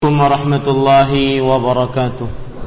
warahmatullahi wabarakatuh.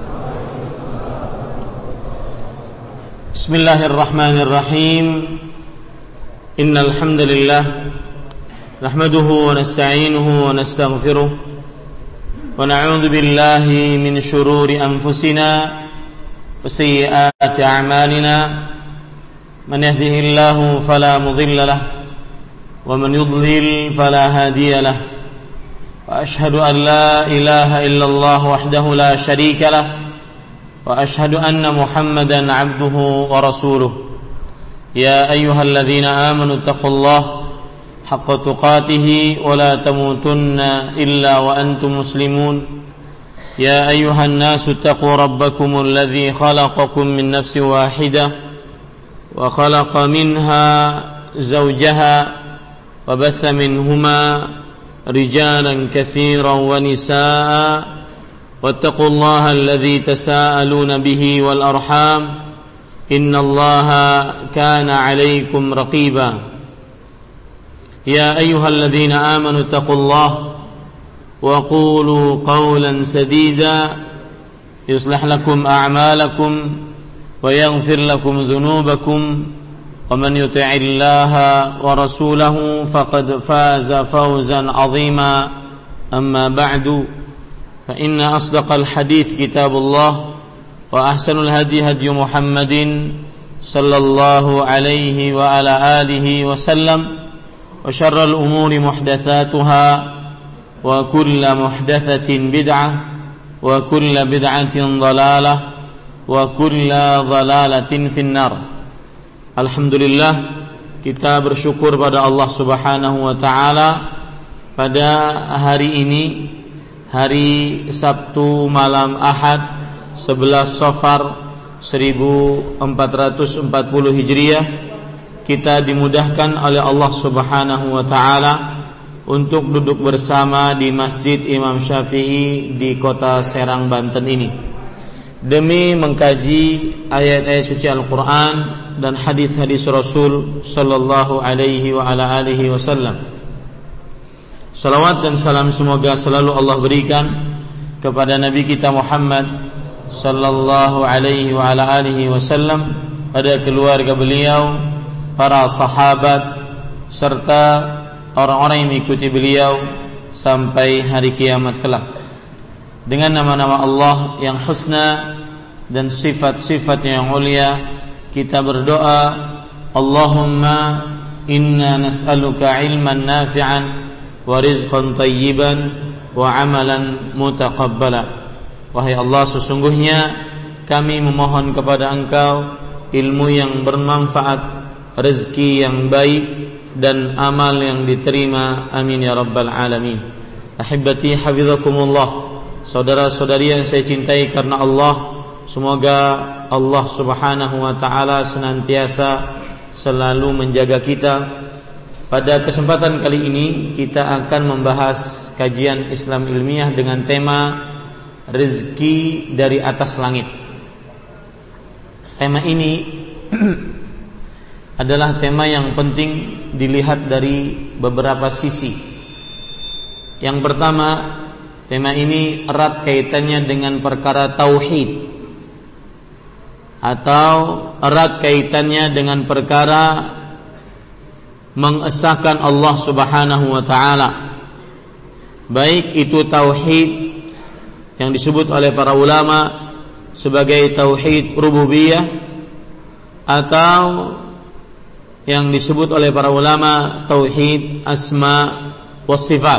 Bismillahirrahmanirrahim. Innal hamdalillah nahmaduhu wa nasta'inuhu wa nastaghfiruh wa na'udzu billahi min shururi anfusina wa sayyiati a'malina. Man yahdihillahu fala mudilla lahu wa man yudlil fala hadiya lahu. وأشهد أن لا إله إلا الله وحده لا شريك له وأشهد أن محمدا عبده ورسوله. يا أيها الذين آمنوا اتقوا الله حق تقاته ولا تموتن إلا وأنتم مسلمون. يا أيها الناس اتقوا ربكم الذي خلقكم من نفس واحدة وخلق منها زوجها وبث منهما رجالا كثيرا ونساء واتقوا الله الذي تساءلون به والأرحام إن الله كان عليكم رقيبا. يا أيها الذين آمنوا اتقوا الله وقولوا قولا سديدا يصلح لكم أعمالكم ويغفر لكم ذنوبكم ومن يطع الله ورسوله فقد فاز فوزا عظيما. أما بعد فإن أصدق الحديث كتاب الله وأحسن الهدي هدي محمد صلى الله عليه وعلى آله وسلم وشر الأمور محدثاتها وكل محدثة بدعة وكل بدعة ضلالة وكل ضلالة في النار. Alhamdulillah, kita bersyukur pada Allah Subhanahu wa taala pada hari ini, hari Sabtu malam Ahad 11 Safar 1440 Hijriah, kita dimudahkan oleh Allah Subhanahu wa taala untuk duduk bersama di Masjid Imam Syafi'i di kota Serang, Banten ini demi mengkaji ayat-ayat suci Al-Quran dan hadis-hadis Rasul sallallahu alaihi wa ala alihi wasallam. Salawat dan salam semoga selalu Allah berikan kepada Nabi kita Muhammad sallallahu alaihi wa ala alihi wasallam, pada keluarga beliau, para sahabat serta orang-orang yang mengikuti beliau sampai hari kiamat kelak. Dengan nama-nama Allah yang husna dan sifat-sifat yang mulia, kita berdoa, Allahumma inna nas'aluka ilman nafi'an wa rizqan tayyiban wa amalan mutaqabbala. Wahai Allah, sesungguhnya kami memohon kepada Engkau ilmu yang bermanfaat, rezeki yang baik, dan amal yang diterima. Amin ya rabbal alamin. Ahibati hafizakumullah, saudara-saudari yang saya cintai karena Allah, semoga Allah Subhanahu wa taala senantiasa selalu menjaga kita. Pada kesempatan kali ini kita akan membahas kajian Islam ilmiah dengan tema rezeki dari atas langit. Tema ini adalah tema yang penting dilihat dari beberapa sisi. Yang pertama, tema ini erat kaitannya dengan perkara tauhid, atau erat kaitannya dengan perkara mengesahkan Allah Subhanahu wa taala. Baik itu tauhid yang disebut oleh para ulama sebagai tauhid rububiyah, atau yang disebut oleh para ulama tauhid asma wa sifat.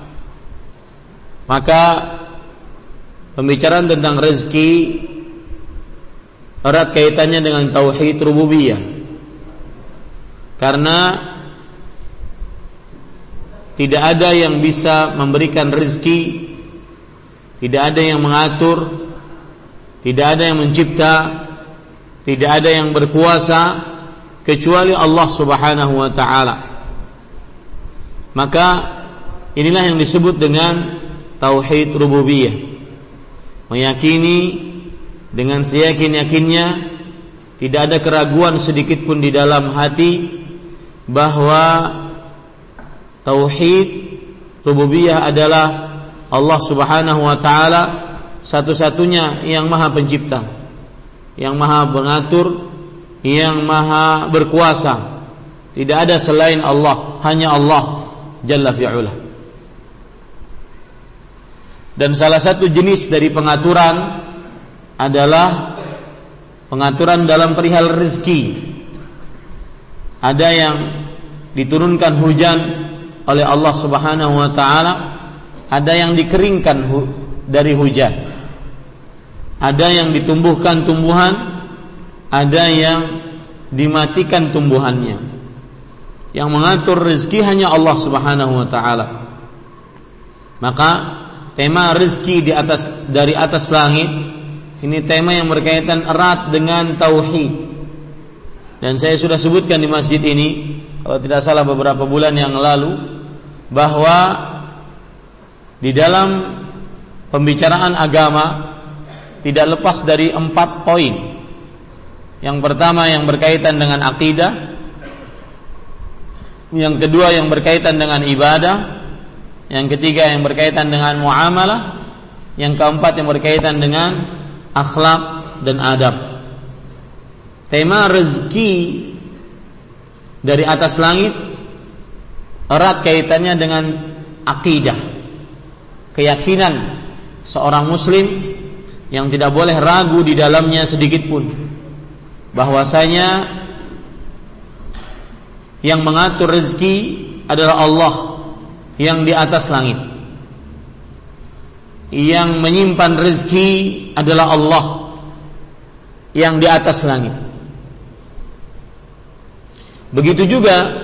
Maka pembicaraan tentang rezeki erat kaitannya dengan tauhid rububiyah, karena tidak ada yang bisa memberikan rezeki, tidak ada yang mengatur, tidak ada yang mencipta, tidak ada yang berkuasa kecuali Allah Subhanahu wa taala. Maka inilah yang disebut dengan tauhid rububiyah, meyakini dengan seyakin-yakinnya, tidak ada keraguan sedikit pun di dalam hati bahwa tauhid rububiyah adalah Allah Subhanahu wa taala satu-satunya yang Maha Pencipta, yang Maha Pengatur, yang Maha Berkuasa. Tidak ada selain Allah, hanya Allah Jalla fi'ula. Dan salah satu jenis dari pengaturan adalah pengaturan dalam perihal rezeki. Ada yang diturunkan hujan oleh Allah Subhanahu wa taala, ada yang dikeringkan dari hujan. Ada yang ditumbuhkan tumbuhan, ada yang dimatikan tumbuhannya. Yang mengatur rezeki hanya Allah Subhanahu wa taala. Maka tema rezeki dari atas langit ini tema yang berkaitan erat dengan tauhid. Dan saya sudah sebutkan di masjid ini, kalau tidak salah beberapa bulan yang lalu, bahwa di dalam pembicaraan agama tidak lepas dari 4 poin. Yang pertama yang berkaitan dengan akidah, yang kedua yang berkaitan dengan ibadah, yang ketiga yang berkaitan dengan muamalah, yang keempat yang berkaitan dengan akhlak dan adab. Tema rezeki dari atas langit erat kaitannya dengan akidah, keyakinan seorang muslim yang tidak boleh ragu di dalamnya sedikit pun, bahwasanya yang mengatur rezeki adalah Allah yang di atas langit. Yang menyimpan rezeki adalah Allah yang di atas langit. Begitu juga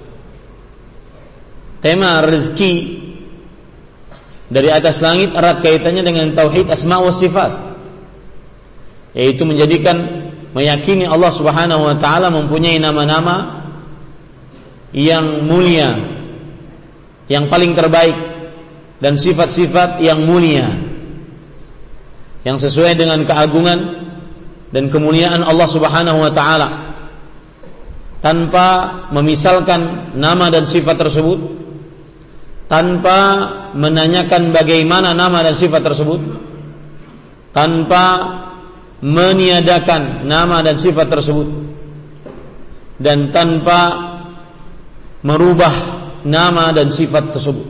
tema rezeki dari atas langit erat kaitannya dengan tauhid asma wa sifat, yaitu meyakini Allah Subhanahu wa taala mempunyai nama-nama yang mulia, yang paling terbaik, dan sifat-sifat yang mulia yang sesuai dengan keagungan dan kemuliaan Allah Subhanahu wa taala, tanpa memisalkan nama dan sifat tersebut, tanpa menanyakan bagaimana nama dan sifat tersebut, tanpa meniadakan nama dan sifat tersebut, dan tanpa merubah nama dan sifat tersebut.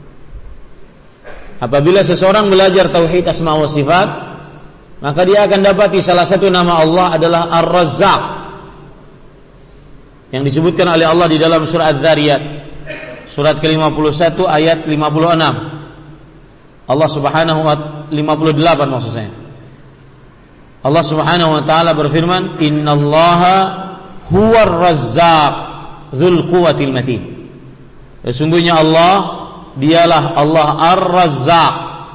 Apabila seseorang belajar tauhid asma wa sifat, maka dia akan dapati salah satu nama Allah adalah Ar-Razzaq, yang disebutkan oleh Allah di dalam surah Az-Zariyat, surat ke-51 ayat 56. Allah Subhanahu wa 58 maksud saya. Allah Subhanahu wa taala berfirman, "Innallaha huwar razzaq dzul quwwatil matin." Sesungguhnya Allah dialah Allah Ar-Razzaq,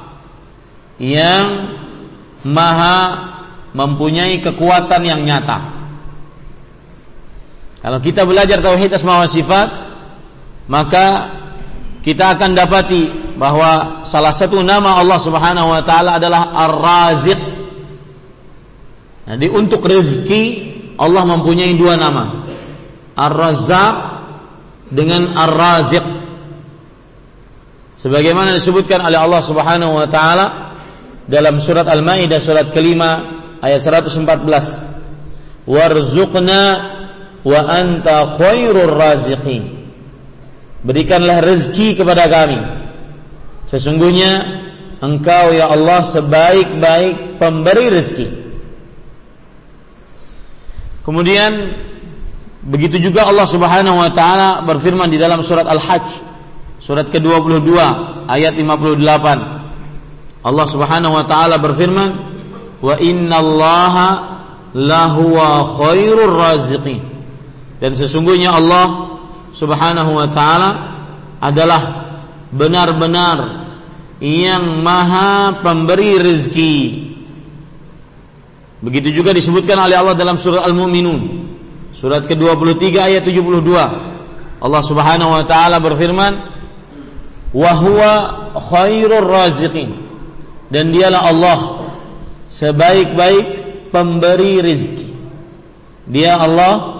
yang Maha mempunyai kekuatan yang nyata. Kalau kita belajar tauhid asma wa sifat, maka kita akan dapati bahwa salah satu nama Allah Subhanahu wa taala adalah Ar-Raziq. Jadi untuk rezeki Allah mempunyai 2 nama, Ar-Razzaq dengan Ar-Raziq. Sebagaimana disebutkan oleh Allah Subhanahu wa taala dalam surat Al-Maidah surat ke-5 ayat 114, "Warzuqna wa anta khairur raziqin." Berikanlah rezeki kepada kami, sesungguhnya Engkau ya Allah sebaik-baik pemberi rezeki. Kemudian begitu juga Allah Subhanahu wa taala berfirman di dalam surat Al-Hajj surat ke-22 ayat 58. Allah Subhanahu wa taala berfirman, "Wa innallaha lahuwa khairur raziqin." Dan sesungguhnya Allah Subhanahu wa taala adalah benar-benar yang Maha pemberi rezeki. Begitu juga disebutkan oleh Allah dalam surah Al-Mu'minun surat ke-23 ayat 72. Allah Subhanahu wa taala berfirman, "Wa huwa khairur raziqin." Dan dialah Allah sebaik-baik pemberi rezeki. Dia Allah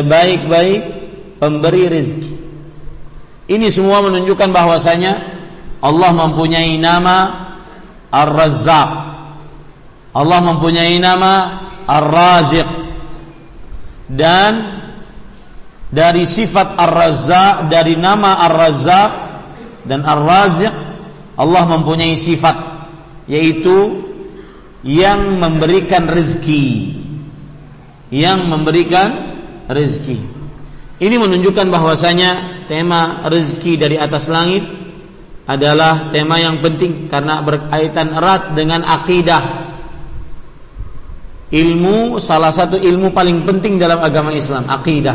sebaik-baik pemberi rezeki. Ini semua menunjukkan bahwasanya Allah mempunyai nama Ar-Razzaq, Allah mempunyai nama Ar-Raziq, dan dari sifat Ar-Razzaq, dari nama Ar-Razzaq dan Ar-Raziq, Allah mempunyai sifat, yaitu yang memberikan rezeki, yang memberikan rezeki. Ini menunjukkan bahwasanya tema rezeki dari atas langit adalah tema yang penting karena berkaitan erat dengan akidah. Ilmu, salah satu ilmu paling penting dalam agama Islam, akidah.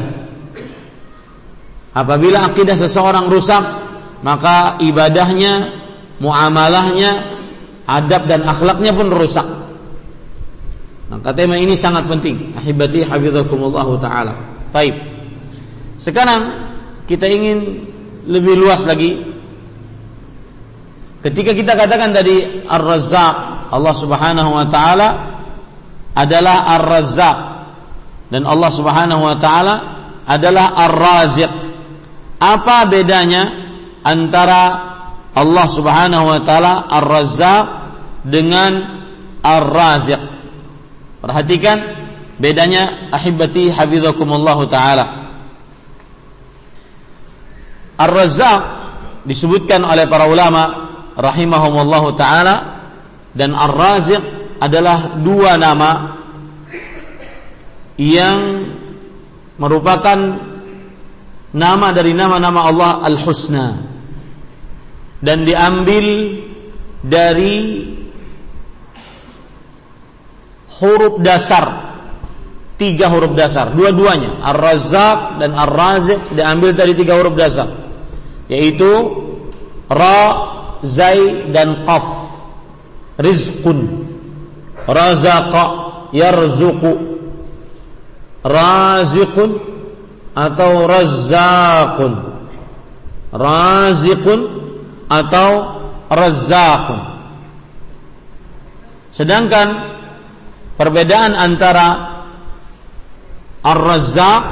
Apabila akidah seseorang rusak, maka ibadahnya, muamalahnya, adab dan akhlaknya pun rusak. Maka tema ini sangat penting. Ahibati hafizakumullah ta'ala. Baik. Sekarang kita ingin lebih luas lagi. Ketika kita katakan tadi Ar-Razzaq, Allah Subhanahu wa ta'ala adalah Ar-Razzaq, dan Allah Subhanahu wa ta'ala adalah Ar-Raziq. Apa bedanya antara Allah Subhanahu wa ta'ala Ar-Razzaq dengan Ar-Raziq? Perhatikan bedanya, ahibati hafizakumullah ta'ala. Ar-Razzaq disebutkan oleh para ulama rahimahumullah ta'ala, dan Ar-Raziq adalah dua nama yang merupakan nama dari nama-nama Allah Al-Husna, dan diambil dari huruf dasar, 3 huruf dasar, dua-duanya Ar-Razzaq dan Ar-Raziq diambil dari 3 huruf dasar, yaitu Ra, Zai dan Qaf. Rizqun, Razaqa, yarzuqu, Raziqun atau Razzaqun, Raziqun atau Razzaqun. Sedangkan perbedaan antara Ar-Razzaq,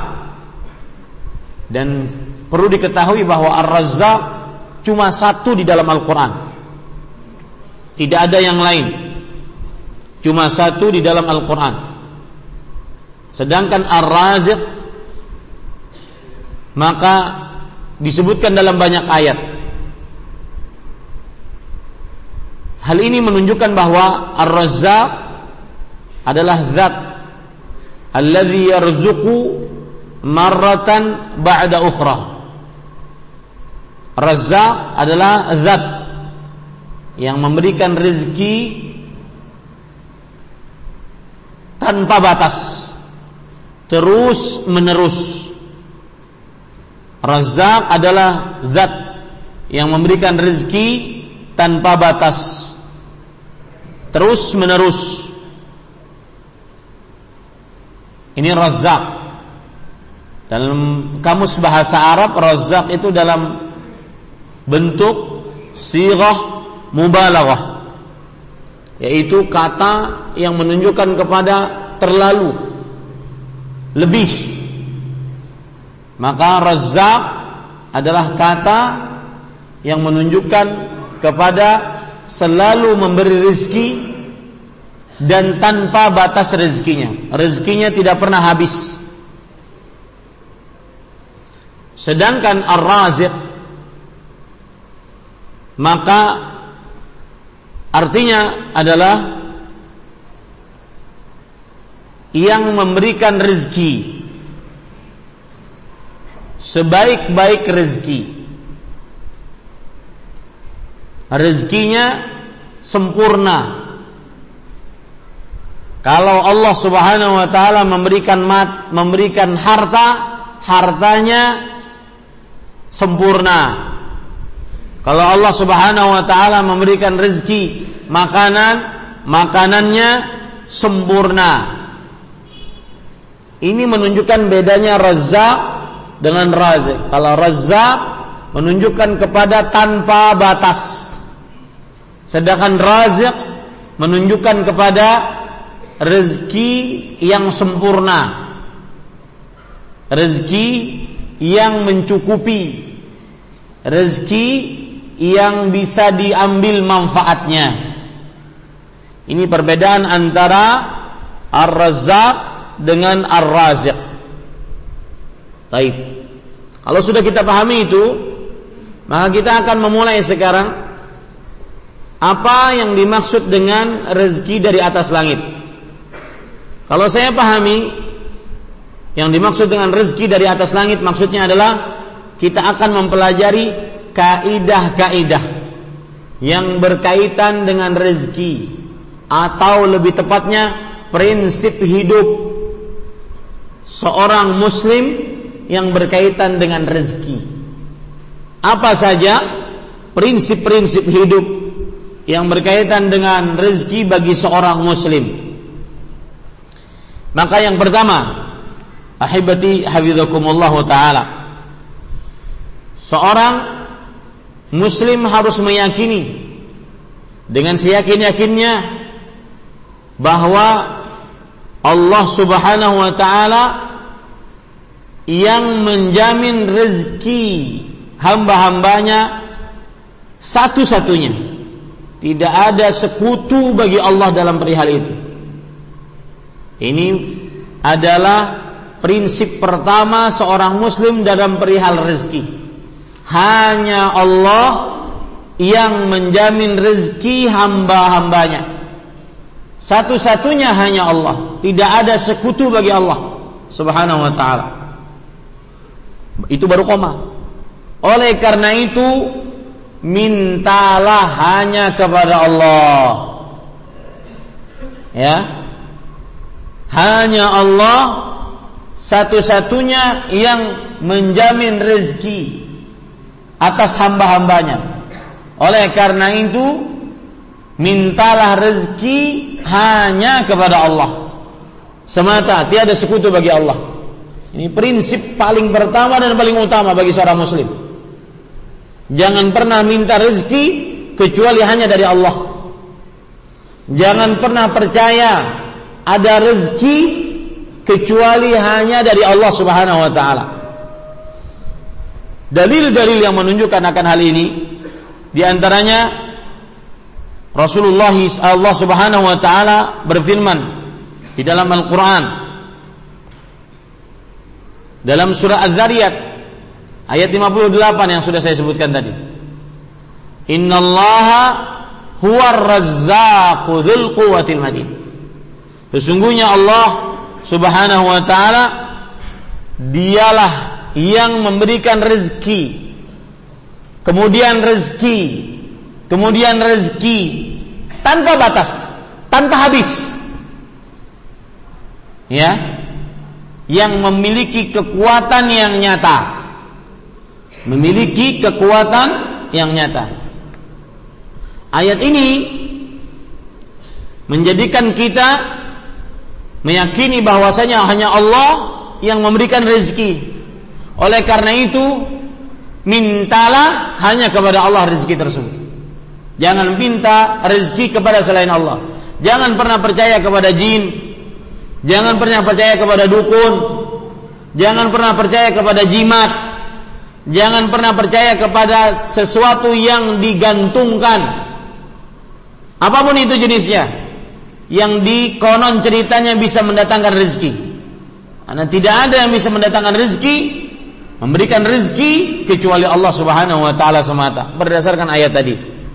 dan perlu diketahui bahwa Ar-Razzaq cuma satu di dalam Al-Quran, tidak ada yang lain, cuma satu di dalam Al-Quran. Sedangkan Ar-Raziq maka disebutkan dalam banyak ayat. Hal ini menunjukkan bahwa Ar-Razzaq adalah zat alladzi yarzuqu marratan ba'da ukhra. Razzaq adalah zat yang memberikan rezeki tanpa batas, terus menerus. Razzaq adalah zat yang memberikan rezeki tanpa batas, terus menerus. Ini Razzaq. Dalam kamus bahasa Arab, Razzaq itu dalam bentuk sighah mubalaghah, yaitu kata yang menunjukkan kepada terlalu, lebih. Maka Razzaq adalah kata yang menunjukkan kepada selalu memberi rezeki dan tanpa batas rezekinya. Rezekinya tidak pernah habis. Sedangkan Ar-Raziq maka artinya adalah yang memberikan rezeki sebaik-baik rezeki. Rezekinya sempurna. Kalau Allah Subhanahu wa ta'ala memberikan harta, hartanya sempurna. Kalau Allah Subhanahu wa ta'ala memberikan rezeki, makanannya sempurna. Ini menunjukkan bedanya Razzaq dengan Raziq. Kalau Razzaq menunjukkan kepada tanpa batas, sedangkan Raziq menunjukkan kepada rezeki yang sempurna, rezeki yang mencukupi, rezeki yang bisa diambil manfaatnya. Ini perbedaan antara Ar-Razzaq dengan Ar-Raziq. Baik. Kalau sudah kita pahami itu, maka kita akan memulai sekarang apa yang dimaksud dengan rezeki dari atas langit. Kalau saya pahami yang dimaksud dengan rezeki dari atas langit, maksudnya adalah kita akan mempelajari kaidah-kaidah yang berkaitan dengan rezeki, atau lebih tepatnya prinsip hidup seorang muslim yang berkaitan dengan rezeki. Apa saja prinsip-prinsip hidup yang berkaitan dengan rezeki bagi seorang muslim? Maka yang pertama, ahibati hafizakumullah ta'ala, seorang muslim harus meyakini dengan seyakin-yakinnya bahwa Allah Subhanahu wa ta'ala yang menjamin rezeki hamba-hambanya satu-satunya. Tidak ada sekutu bagi Allah dalam perihal itu. Ini adalah prinsip pertama seorang muslim dalam perihal rezeki. Hanya Allah yang menjamin rezeki hamba-hambanya. Satu-satunya hanya Allah. Tidak ada sekutu bagi Allah Subhanahu wa ta'ala. Itu baru koma. Oleh karena itu, mintalah hanya kepada Allah. Ya. Hanya Allah satu-satunya yang menjamin rezeki atas hamba-hambanya. Oleh karena itu, mintalah rezeki hanya kepada Allah semata, tiada sekutu bagi Allah. Ini prinsip paling pertama dan paling utama bagi seorang muslim. Jangan pernah minta rezeki kecuali hanya dari Allah. Jangan pernah percaya ada rezeki kecuali hanya dari Allah Subhanahu wa ta'ala. Dalil-dalil yang menunjukkan akan hal ini, di antaranya Rasulullah Allah Subhanahu wa ta'ala berfirman di dalam Al-Quran, dalam surah Az-Zariyat ayat 58 yang sudah saya sebutkan tadi. Innallaha huwar razzaqu dzul quwwatil matin. Sesungguhnya Allah Subhanahu wa ta'ala dialah yang memberikan rezeki, kemudian rezeki tanpa batas, tanpa habis. Ya, yang memiliki kekuatan yang nyata. Memiliki kekuatan yang nyata. Ayat ini menjadikan kita meyakini bahwasanya hanya Allah yang memberikan rezeki. Oleh karena itu, mintalah hanya kepada Allah rezeki tersebut. Jangan minta rezeki kepada selain Allah. Jangan pernah percaya kepada jin. Jangan pernah percaya kepada dukun. Jangan pernah percaya kepada jimat. Jangan pernah percaya kepada sesuatu yang digantungkan, apapun itu jenisnya, yang dikonon ceritanya bisa mendatangkan rezeki. Karena tidak ada yang bisa mendatangkan rezeki, memberikan rezeki kecuali Allah Subhanahu wa ta'ala semata, berdasarkan ayat tadi.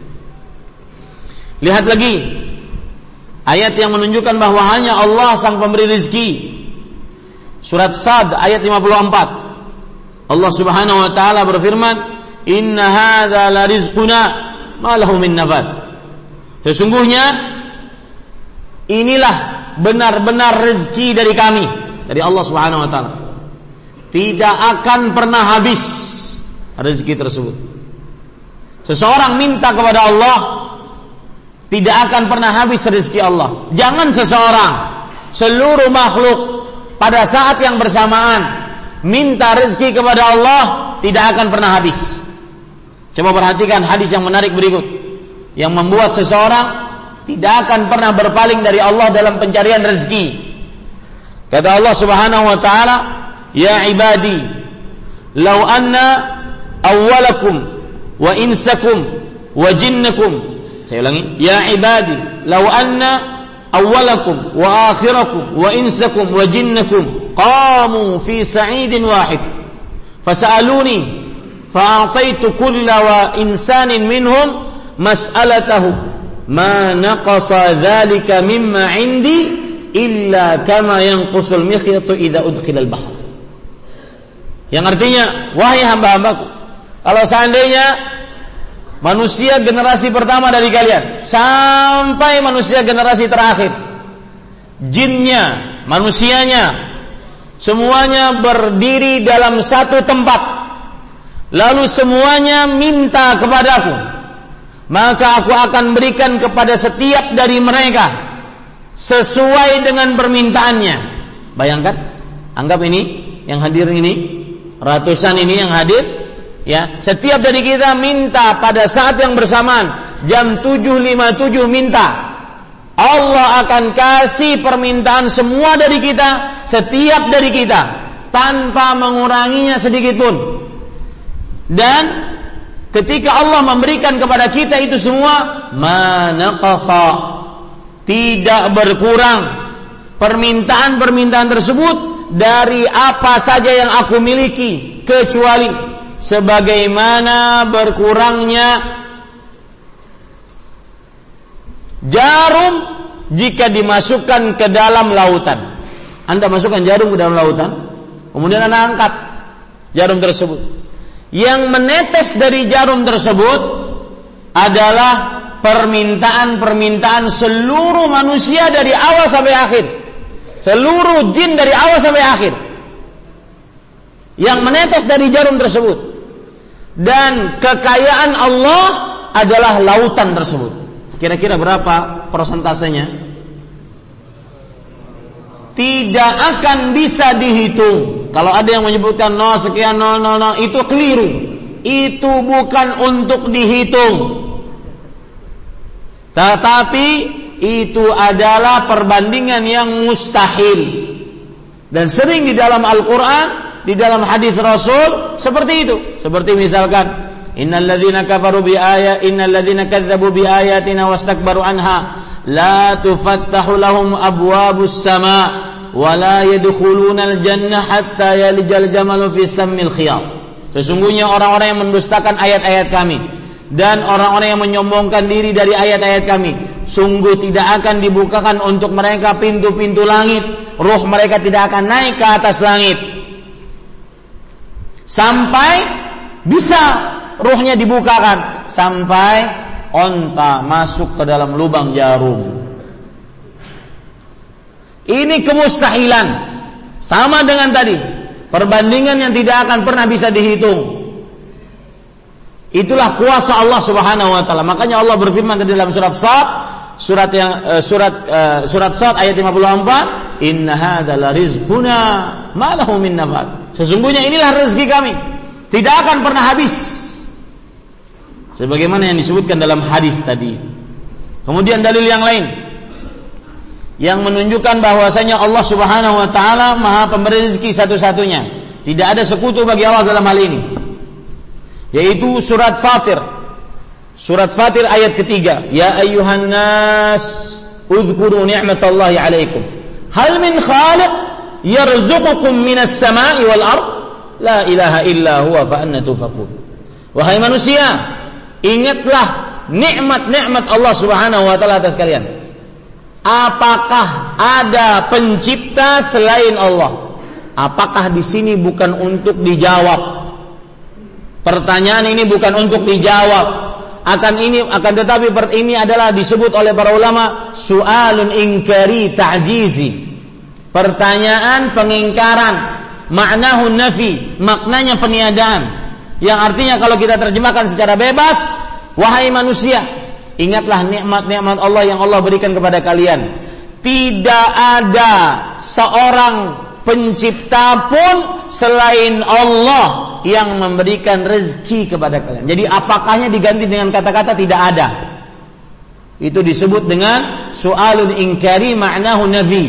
Lihat lagi ayat yang menunjukkan bahwa hanya Allah sang pemberi rezeki. Surat Sad ayat 54. Allah Subhanahu wa ta'ala berfirman, inna hadza la rizquna ma lahu min nafad. Sesungguhnya inilah benar-benar rezeki dari kami, dari Allah Subhanahu wa ta'ala. Tidak akan pernah habis rezeki tersebut. Seseorang minta kepada Allah, tidak akan pernah habis rezeki Allah. Jangan seseorang, seluruh makhluk pada saat yang bersamaan minta rezeki kepada Allah, tidak akan pernah habis. Coba perhatikan hadis yang menarik berikut, yang membuat seseorang tidak akan pernah berpaling dari Allah dalam pencarian rezeki. Kata Allah Subhanahu wa ta'ala, ya ibadi, law anna awwalakum wa insakum wa jinnakum. Saya ulangi, ya ibadi, law anna awwalakum wa akhirakum wa insakum wa jinnakum qamu fi sa'idin wahid fas'aluni fa'ataitu kulla wa insanin minhum mas'alatahu ma naqasa dhalika mimma 'indi illa kama yanqusul mikhyatu idza udkhila al-bahr. Yang artinya, wahai hamba-hambaku, kalau seandainya manusia generasi pertama dari kalian sampai manusia generasi terakhir, jinnya, manusianya, semuanya berdiri dalam satu tempat, lalu semuanya minta kepadaku, maka aku akan berikan kepada setiap dari mereka sesuai dengan permintaannya. Bayangkan, anggap ini yang hadir ini, ratusan ini yang hadir, ya, setiap dari kita minta pada saat yang bersamaan, jam 7.57 minta, Allah akan kasih permintaan semua dari kita, setiap dari kita, tanpa menguranginya sedikit pun. Dan ketika Allah memberikan kepada kita itu semua, manaqasa, tidak berkurang permintaan-permintaan tersebut dari apa saja yang aku miliki, kecuali sebagaimana berkurangnya jarum jika dimasukkan ke dalam lautan. Anda masukkan jarum ke dalam lautan, kemudian Anda angkat jarum tersebut. Yang menetes dari jarum tersebut adalah permintaan-permintaan seluruh manusia dari awal sampai akhir. Seluruh jin dari awal sampai akhir yang menetes dari jarum tersebut. Dan kekayaan Allah adalah lautan tersebut. Kira-kira berapa persentasenya? Tidak akan bisa dihitung. Kalau ada yang menyebutkan 0 sekian 000, itu keliru. Itu bukan untuk dihitung. Tetapi itu adalah perbandingan yang mustahil. Dan sering di dalam Al-Quran, di dalam hadis Rasul seperti itu. Seperti misalkan, innal ladzina kadzdzabu bi ayatina wastakbaru anha la tufattahu lahum abwabus sama wa la yadkhulunal jannah hatta yalijal jamalu fi sammil khiyat. Sesungguhnya orang-orang yang mendustakan ayat-ayat kami dan orang-orang yang menyombongkan diri dari ayat-ayat kami, sungguh tidak akan dibukakan untuk mereka pintu-pintu langit, ruh mereka tidak akan naik ke atas langit sampai bisa ruhnya dibukakan, sampai onta masuk ke dalam lubang jarum. Ini kemustahilan, sama dengan tadi, perbandingan yang tidak akan pernah bisa dihitung. Itulah kuasa Allah Subhanahu wa taala. Makanya Allah berfirman di dalam surat Shad, surat Shad ayat 54, "Inna hadzal rizquna ma lahu min nafad." Sesungguhnya inilah rezeki kami, tidak akan pernah habis. Sebagaimana yang disebutkan dalam hadis tadi. Kemudian dalil yang lain yang menunjukkan bahwasanya Allah Subhanahu wa taala Maha pemberi rezeki satu-satunya. Tidak ada sekutu bagi Allah dalam hal ini. Yaitu surat Fatir. Surat Fatir ayat ketiga. Ya ayyuhan nas, udhkuru ni'matallahi 'alaikum. Hal min khaliq yarzuqukum minas sama'i wal ard? La ilaha illa huwa fa anna tufakun. Wahai manusia, ingatlah nikmat-nikmat Allah Subhanahu wa taala atas kalian. Apakah ada pencipta selain Allah? Apakah di sini bukan untuk dijawab? Pertanyaan ini bukan untuk dijawab. Akan tetapi ini adalah disebut oleh para ulama su'alun inkari ta'jizi. Pertanyaan pengingkaran, maknahu nafi, maknanya peniadaan. Yang artinya kalau kita terjemahkan secara bebas, wahai manusia, ingatlah nikmat-nikmat Allah yang Allah berikan kepada kalian. Tidak ada seorang pencipta pun selain Allah yang memberikan rezeki kepada kalian. Jadi apakahnya diganti dengan kata-kata tidak ada. Itu disebut dengan su'alun inkari ma'nahu nafi.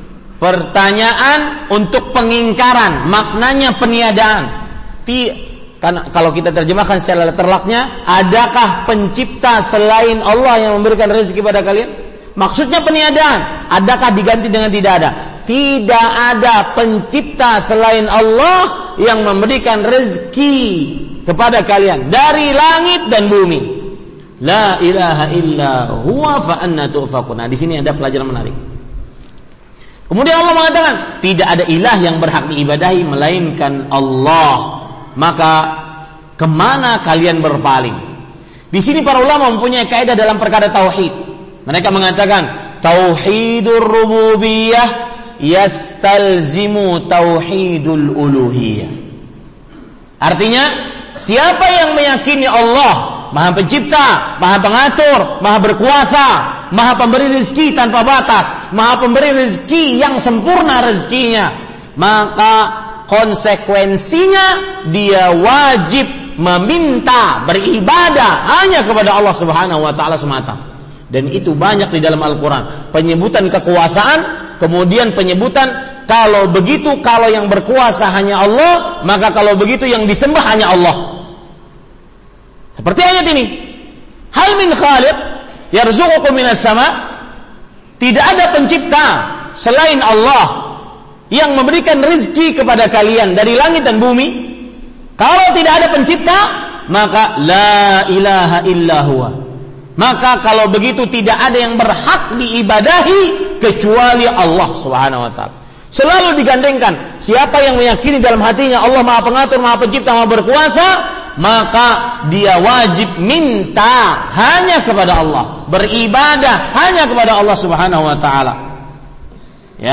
Pertanyaan untuk pengingkaran, maknanya peniadaan. Karena kalau kita terjemahkan secara letterlaknya, adakah pencipta selain Allah yang memberikan rezeki pada kalian? Maksudnya peniadaan. Adakah diganti dengan tidak ada? Tidak ada pencipta selain Allah yang memberikan rezeki kepada kalian dari langit dan bumi. La ilaha illa huwa fa anna tu'fakun. Nah, di sini ada pelajaran menarik. Kemudian Allah mengatakan, tidak ada ilah yang berhak diibadahi melainkan Allah. Maka kemana kalian berpaling? Di sini para ulama mempunyai kaidah dalam perkara tauhid. Mereka mengatakan tauhidur rububiyah yastalzimu tauhidul uluhiyah. Artinya, siapa yang meyakini Allah Maha Pencipta, Maha Pengatur, Maha Berkuasa, Maha Pemberi rezeki tanpa batas, Maha Pemberi rezeki yang sempurna rezekinya, maka konsekuensinya dia wajib meminta, beribadah hanya kepada Allah Subhanahu wa taala semata. Dan itu banyak di dalam Al-Qur'an. Penyebutan kekuasaan, kemudian penyebutan kalau begitu, kalau yang berkuasa hanya Allah, maka kalau begitu yang disembah hanya Allah. Seperti ayat ini. Hal min khaliq yarzuqukum minas sama? Tidak ada pencipta selain Allah yang memberikan rezeki kepada kalian dari langit dan bumi. Kalau tidak ada pencipta, maka la ilaha illa huwa. Maka kalau begitu tidak ada yang berhak diibadahi kecuali Allah Subhanahu wa taala. Selalu digandengkan, siapa yang meyakini dalam hatinya Allah Maha Pengatur, Maha Pencipta, Maha Berkuasa, maka dia wajib minta hanya kepada Allah, beribadah hanya kepada Allah Subhanahu wa taala. Ya.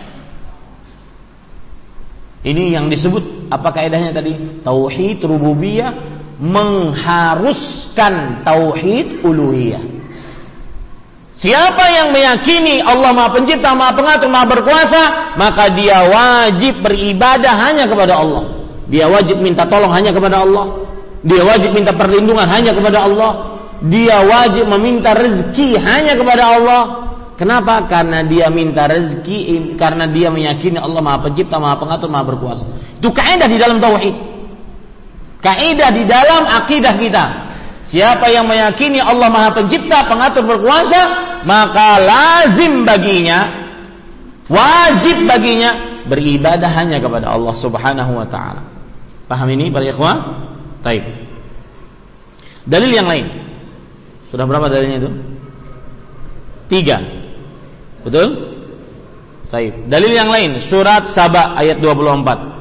Ini yang disebut apa kaidahnya tadi? Tauhid rububiyah mengharuskan tauhid uluhiyah. Siapa yang meyakini Allah Maha Pencipta, Maha Pengatur, Maha Berkuasa, maka dia wajib beribadah hanya kepada Allah. Dia wajib minta tolong hanya kepada Allah. Dia wajib minta perlindungan hanya kepada Allah. Dia wajib meminta rezeki hanya kepada Allah. Kenapa? Karena dia minta rezeki, karena dia meyakini Allah Maha Pencipta, Maha Pengatur, Maha Berkuasa. Itu kaidah di dalam tauhid. Kaidah di dalam akidah kita. Siapa yang meyakini Allah Maha Pencipta, Pengatur, Berkuasa, maka lazim baginya, wajib baginya beribadah hanya kepada Allah Subhanahu wa taala. Paham ini para ikhwah? Baik. Dalil yang lain. Sudah berapa dalilnya itu? 3. Betul? Baik. Dalil yang lain, surat Saba ayat 24.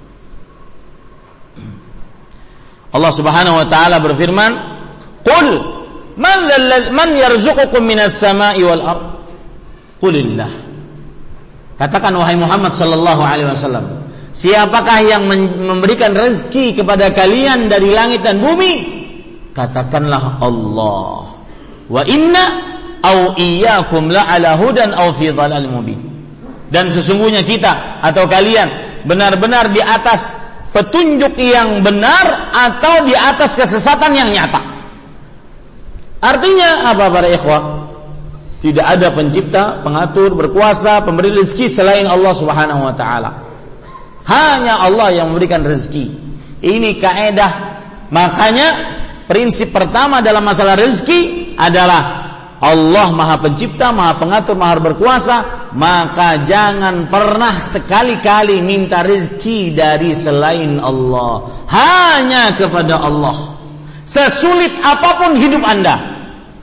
Allah Subhanahu wa taala berfirman, "Qul man yarzuqukum minas sama'i wal ard?" Qulillah. Katakan wahai Muhammad sallallahu alaihi wasallam, siapakah yang memberikan rezeki kepada kalian dari langit dan bumi? Katakanlah Allah. Wa inna au iyyakum la'ala hudan au fi dhalalin mubin. Dan sesungguhnya kita atau kalian benar-benar di atas petunjuk yang benar atau di atas kesesatan yang nyata. Artinya apa para ikhwah? Tidak ada pencipta, pengatur, berkuasa, pemberi rezeki selain Allah Subhanahu wa taala. Hanya Allah yang memberikan rezeki. Ini kaidah. Makanya prinsip pertama dalam masalah rezeki adalah Allah Maha Pencipta, Maha Pengatur, Maha Berkuasa, maka jangan pernah sekali-kali minta rezeki dari selain Allah. Hanya kepada Allah. Sesulit apapun hidup Anda.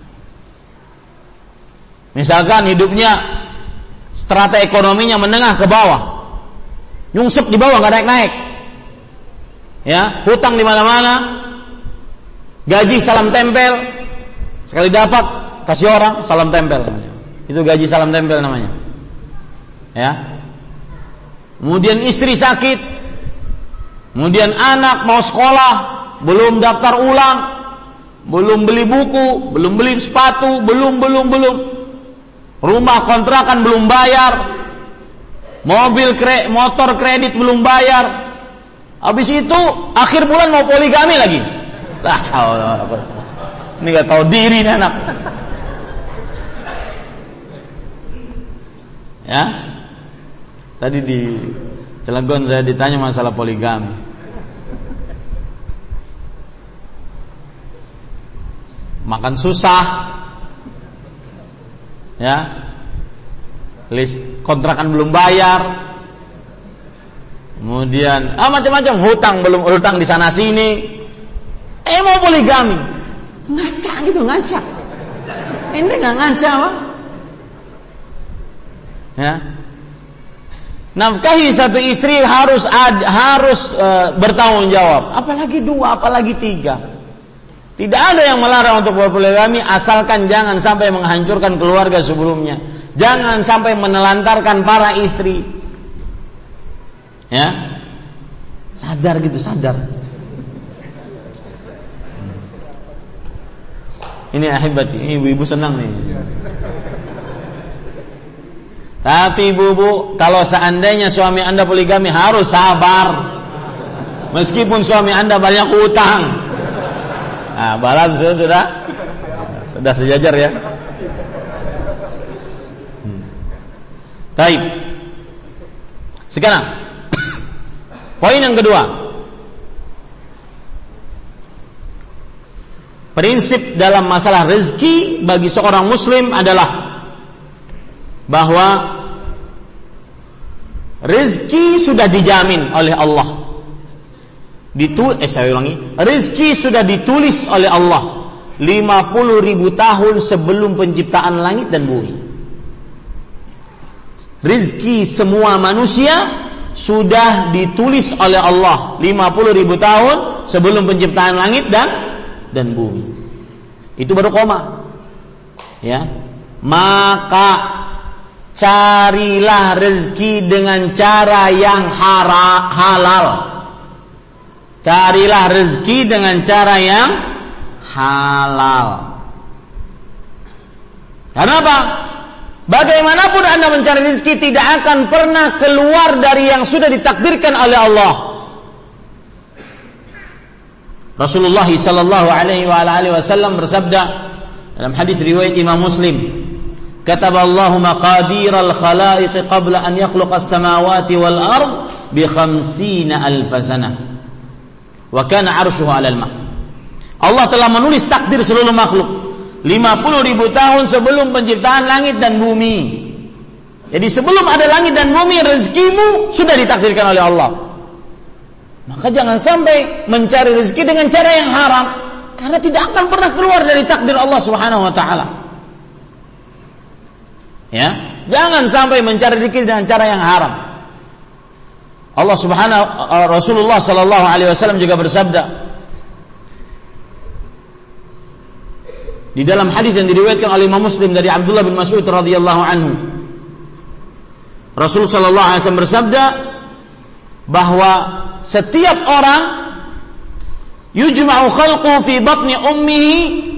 Misalkan hidupnya strata ekonominya menengah ke bawah, nyungsep di bawah, nggak naik-naik, ya, hutang di mana-mana, gaji salam tempel, sekali dapat kasih orang salam tempel, itu gaji salam tempel namanya, ya. Kemudian istri sakit, kemudian anak mau sekolah, belum daftar ulang, belum beli buku, belum beli sepatu, belum. Rumah kontrakan belum bayar, motor kredit belum bayar. Habis itu akhir bulan mau poligami lagi. Lah, ini enggak tahu diri nih anak. Ya. Tadi di Cilegon saya ditanya masalah poligami. makan susah, ya, list kontrakan belum bayar, kemudian macam-macam, hutang di sana sini, mau poligami, ngaca gitu, ngaca. Ente nggak ngaca, Pak? Ya. Nafkahi satu istri harus bertanggung jawab, apalagi 2, apalagi 3. Tidak ada yang melarang untuk berpoligami, asalkan jangan sampai menghancurkan keluarga sebelumnya, jangan sampai menelantarkan para istri. Ya, sadar gitu, sadar. Ini ahibati, ibu-ibu senang nih. Tapi ibu-ibu, kalau seandainya suami Anda poligami harus sabar. Meskipun suami Anda banyak utang. Nah, balance sudah sejajar ya. Baik. Sekarang poin yang kedua. Prinsip dalam masalah rezeki bagi seorang muslim adalah bahwa rezeki sudah dijamin oleh Allah. Rezeki sudah ditulis oleh Allah 50.000 tahun sebelum penciptaan langit dan bumi. Rezeki semua manusia sudah ditulis oleh Allah 50.000 tahun sebelum penciptaan langit dan bumi. Itu baru koma. Ya. Maka carilah rezeki dengan cara yang halal. Carilah rezeki dengan cara yang halal. Karena apa? Bagaimanapun Anda mencari rezeki tidak akan pernah keluar dari yang sudah ditakdirkan oleh Allah. Rasulullah sallallahu alaihi wasallam bersabda dalam hadis riwayat Imam Muslim, "Kataballahu maqadir al-khalaiq qabla an yakhluqa as-samawati wal ard bi 50,000 sanah. Wa kana 'arshuhu 'alal ma." Allah telah menulis takdir seluruh makhluk 50.000 tahun sebelum penciptaan langit dan bumi. Jadi sebelum ada langit dan bumi, rezekimu sudah ditakdirkan oleh Allah. Maka jangan sampai mencari rezeki dengan cara yang haram, karena tidak akan pernah keluar dari takdir Allah Subhanahu wa taala. Ya, jangan sampai mencari rezeki dengan cara yang haram. Rasulullah sallallahu alaihi wasallam juga bersabda di dalam hadis yang diriwayatkan oleh Imam Muslim dari Abdullah bin Mas'ud radhiyallahu anhu. Rasul sallallahu alaihi wasallam bersabda bahwa setiap orang yujma'u khalqu fi batni ummihi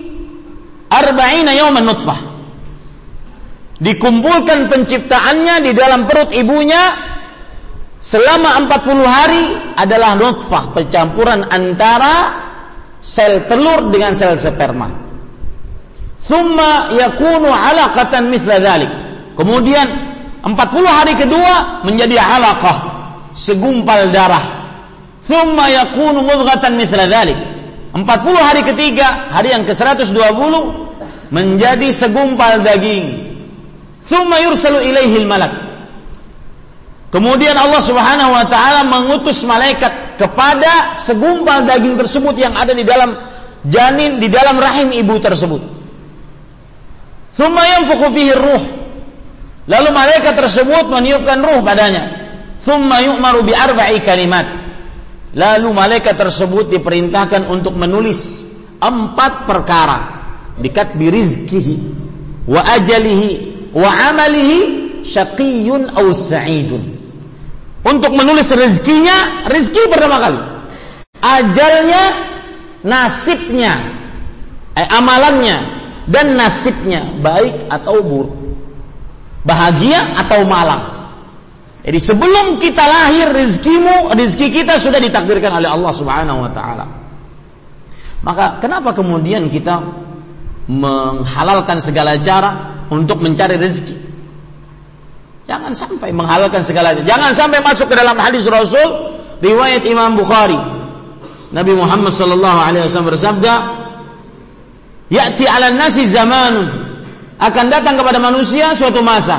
40 yawman nutfah. Dikumpulkan penciptaannya di dalam perut ibunya selama 40 hari adalah nutfah, percampuran antara sel telur dengan sel sperma. Thumma yakunu 'alaqatan mithla dhalik. Kemudian 40 hari kedua menjadi 'alaqah, segumpal darah. Thumma yakunu mudghatan mithla dhalik. 40 hari ketiga, hari yang ke-120 menjadi segumpal daging. Thumma yursalu ilaihi al-malak. Kemudian Allah Subhanahu wa taala mengutus malaikat kepada segumpal daging tersebut yang ada di dalam janin, di dalam rahim ibu tersebut. Thumma yanfukhu fihi ar-ruh. Lalu malaikat tersebut meniupkan ruh padanya. Thumma yu'maru bi 4 kalimat. Lalu malaikat tersebut diperintahkan untuk menulis 4 perkara. Bikatbi rizkihi wa ajalihi wa amalihi syaqiyyun aw sa'idun. Untuk menulis rezekinya, rezeki pertama kali. Ajalnya, nasibnya, amalannya dan nasibnya, baik atau buruk, bahagia atau malang. Jadi sebelum kita lahir, rezeki kita sudah ditakdirkan oleh Allah Subhanahu wa taala. Maka kenapa kemudian kita menghalalkan segala cara untuk mencari rezeki? Jangan sampai menghalalkan segala cara. Jangan sampai masuk ke dalam hadis Rasul riwayat Imam Bukhari. Nabi Muhammad sallallahu alaihi wasallam bersabda, Ya'ti 'alan nasi zamanun, akan datang kepada manusia suatu masa.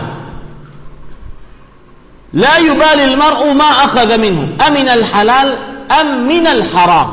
La yubalil mar'u ma akhadha minhu, aminal halal am minal haram.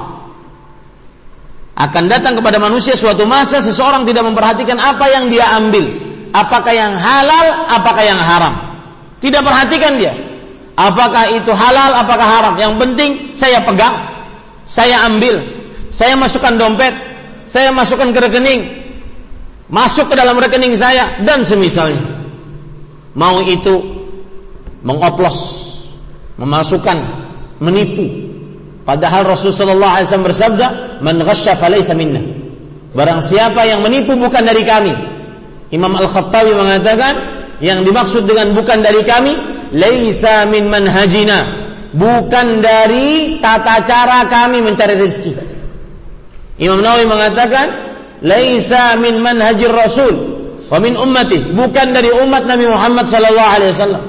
Akan datang kepada manusia suatu masa seseorang tidak memperhatikan apa yang dia ambil, apakah yang halal, apakah yang haram. Tidak perhatikan dia. Apakah itu halal, apakah haram. Yang penting saya pegang, saya ambil, saya masukkan dompet, saya masukkan ke rekening, masuk ke dalam rekening saya, dan semisalnya. Mau itu mengoplos, memasukkan, menipu. Padahal Rasulullah SAW bersabda, "Man ghasya falaysa minna." Barang siapa yang menipu bukan dari kami. Imam Al-Khattabi mengatakan, yang dimaksud dengan bukan dari kami, laisa min manhajina, bukan dari tata cara kami mencari rezeki. Imam Nawawi mengatakan, laisa min manhajir Rasul wa min ummati, bukan dari umat Nabi Muhammad sallallahu alaihi wasallam.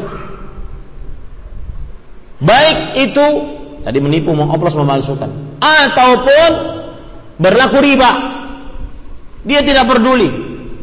Baik itu tadi menipu, mengoplos, memalsukan, ataupun berlaku riba. Dia tidak peduli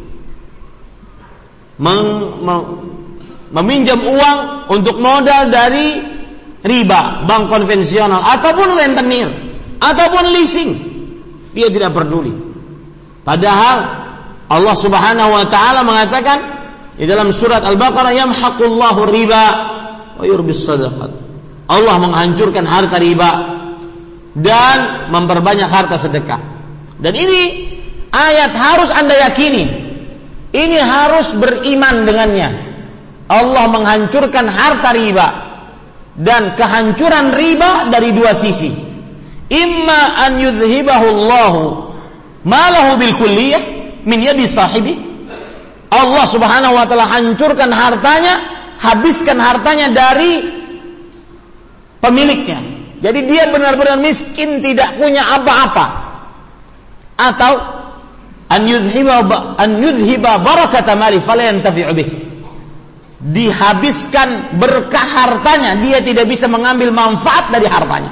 meminjam uang untuk modal dari riba, bank konvensional, ataupun rentenir, ataupun leasing. Dia tidak peduli. Padahal Allah Subhanahu wa taala mengatakan di dalam surat Al-Baqarah, yamhaqullahu riba wa yurbis shadaqat. Allah menghancurkan harta riba dan memperbanyak harta sedekah. Dan ini ayat harus Anda yakini. Ini harus beriman dengannya. Allah menghancurkan harta riba, dan kehancuran riba dari dua sisi. Imma an yudhibahu Allahu malahu bil kulliyah min yadi sahibi. Allah Subhanahu wa taala hancurkan hartanya, habiskan hartanya dari pemiliknya. Jadi dia benar-benar miskin, tidak punya apa-apa. Atau an yudhiba barakata mali fala yantafi'u bih. Dihabiskan berkah hartanya, dia tidak bisa mengambil manfaat dari hartanya.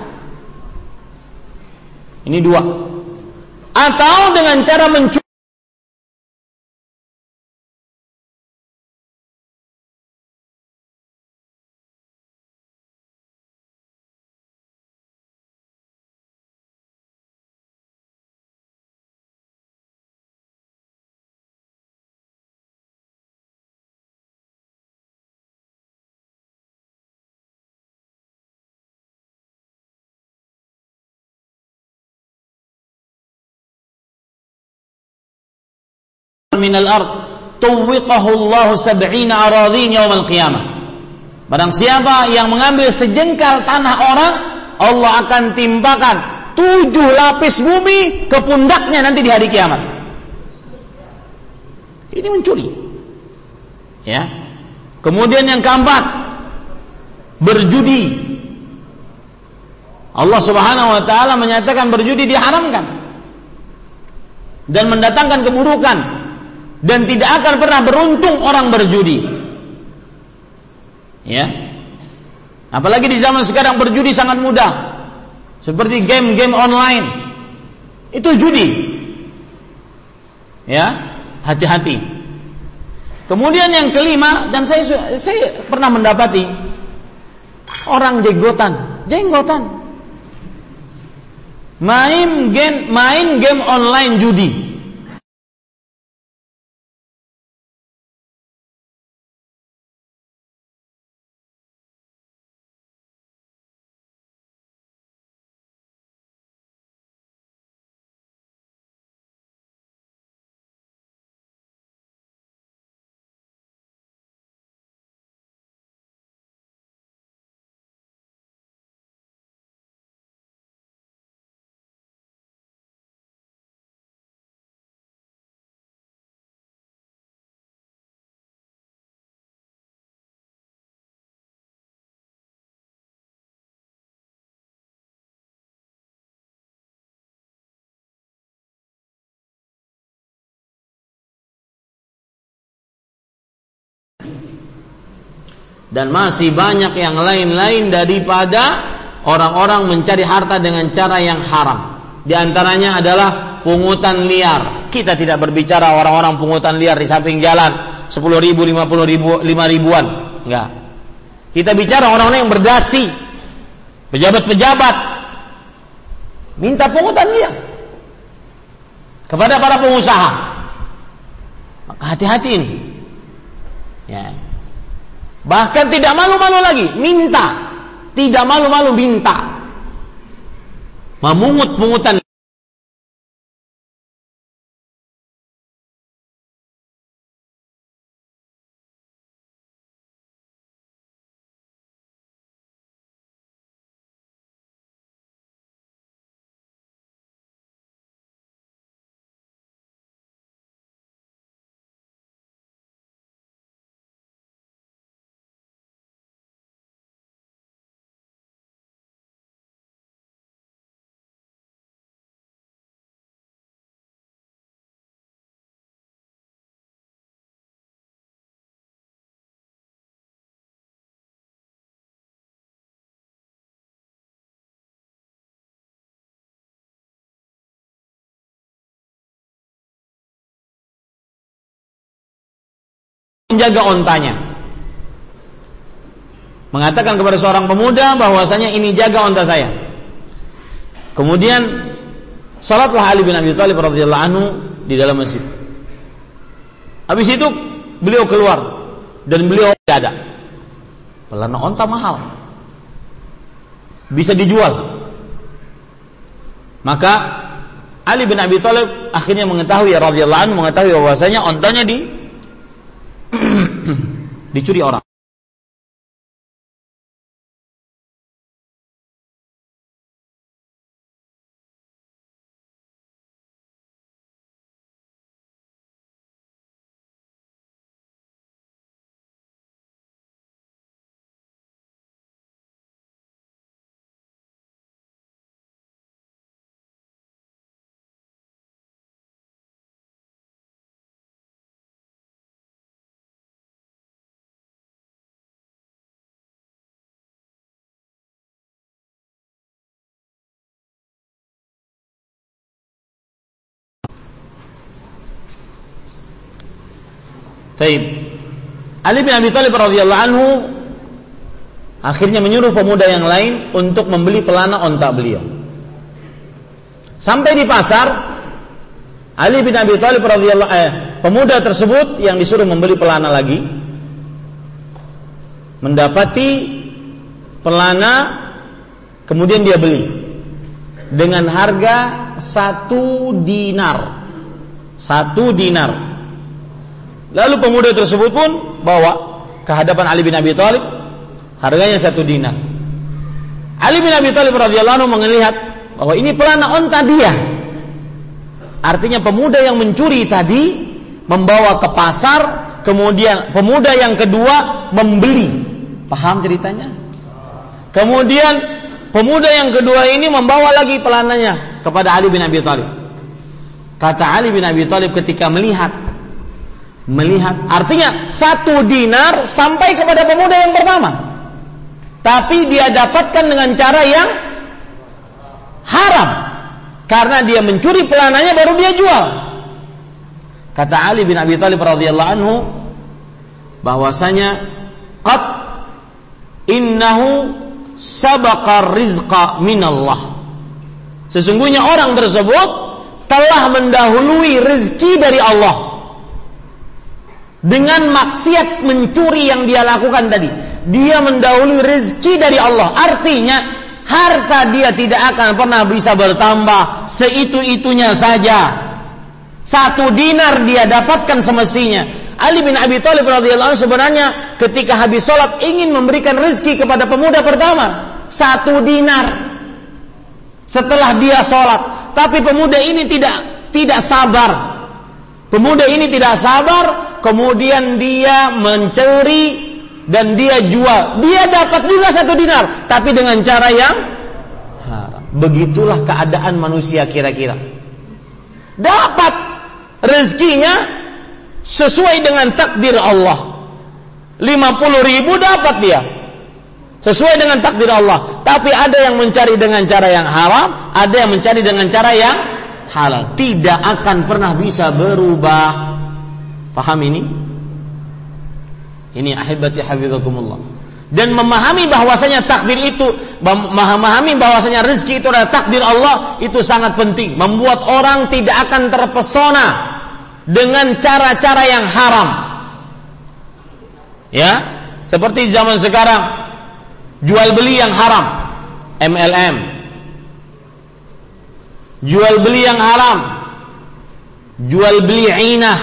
Ini dua. Atau dengan cara mencuri. Minal ard tuwiqahu Allah 70 aradhin yaumil qiyamah. Barang siapa yang mengambil sejengkal tanah orang, Allah akan timpakan 7 lapis bumi ke pundaknya nanti di hari kiamat. Ini mencuri. Ya. Kemudian yang keempat, berjudi. Allah Subhanahu wa taala menyatakan berjudi diharamkan dan mendatangkan keburukan. Dan tidak akan pernah beruntung orang berjudi. Ya. Apalagi di zaman sekarang berjudi sangat mudah. Seperti game-game online. Itu judi. Ya, hati-hati. Kemudian yang kelima, dan saya pernah mendapati orang jenggotan. Main game online judi. Dan masih banyak yang lain-lain daripada orang-orang mencari harta dengan cara yang haram. Di antaranya adalah pungutan liar, kita tidak berbicara orang-orang pungutan liar di samping jalan 10.000, 50.000, 5.000-an. Enggak. Kita bicara orang-orang yang berdasi, pejabat-pejabat minta pungutan liar kepada para pengusaha. Maka hati-hati ini. Ya. Bahkan tidak malu-malu lagi minta, tidak malu-malu minta memungut pungutan. Menjaga ontanya, mengatakan kepada seorang pemuda bahwasanya ini jaga onta saya. Kemudian salatlah Ali bin Abi Thalib radhiyallahu anhu di dalam masjid. Habis itu beliau keluar dan beliau tidak ada. Pelana onta mahal, bisa dijual. Maka Ali bin Abi Thalib akhirnya mengetahui, radhiyallahu anhu mengetahui bahwasanya ontanya dicuri orang. Taib. Ali bin Abi Thalib radhiyallahu anhu akhirnya menyuruh pemuda yang lain untuk membeli pelana onta beliau. Sampai di pasar, Ali bin Abi Thalib radhiyallahu pemuda tersebut yang disuruh membeli pelana lagi mendapati pelana, kemudian dia beli dengan harga 1 dinar. 1 dinar. Lalu pemuda tersebut pun bawa ke hadapan Ali bin Abi Thalib, harganya 1 dinar. Ali bin Abi Thalib radhiyallahu anhu melihat bahwa ini pelana onta dia. Artinya pemuda yang mencuri tadi membawa ke pasar, kemudian pemuda yang kedua membeli. Paham ceritanya? Kemudian pemuda yang kedua ini membawa lagi pelananya kepada Ali bin Abi Thalib. Kata Ali bin Abi Thalib ketika melihat, artinya 1 dinar sampai kepada pemuda yang pertama, tapi dia dapatkan dengan cara yang haram, karena dia mencuri pelananya baru dia jual. Kata Ali bin Abi Thalib radhiyallahu anhu bahwasanya qad innahu sabaqa rizqa minallah, sesungguhnya orang tersebut telah mendahului rezeki dari Allah dengan maksiat mencuri yang dia lakukan tadi. Dia mendahului rezeki dari Allah. Artinya harta dia tidak akan pernah bisa bertambah, seitu-itunya saja. 1 dinar dia dapatkan semestinya. Ali bin Abi Thalib radhiyallahu anhu sebenarnya ketika habis sholat ingin memberikan rezeki kepada pemuda pertama 1 dinar setelah dia sholat, tapi pemuda ini tidak sabar. Pemuda ini tidak sabar, kemudian dia mencuri dan dia jual. Dia dapat juga 1 dinar, tapi dengan cara yang haram. Begitulah keadaan manusia kira-kira. Dapat rezekinya sesuai dengan takdir Allah. 50.000 dapat dia sesuai dengan takdir Allah. Tapi ada yang mencari dengan cara yang haram, ada yang mencari dengan cara yang halal, tidak akan pernah bisa berubah. Paham ini? Ini ahibati hafizakumullah. Dan memahami bahwasanya takdir itu, memahami bahwasanya rezeki itu adalah takdir Allah, itu sangat penting. Membuat orang tidak akan terpesona dengan cara-cara yang haram. Ya, seperti zaman sekarang, jual beli yang haram, MLM, jual beli yang haram, jual beli inah,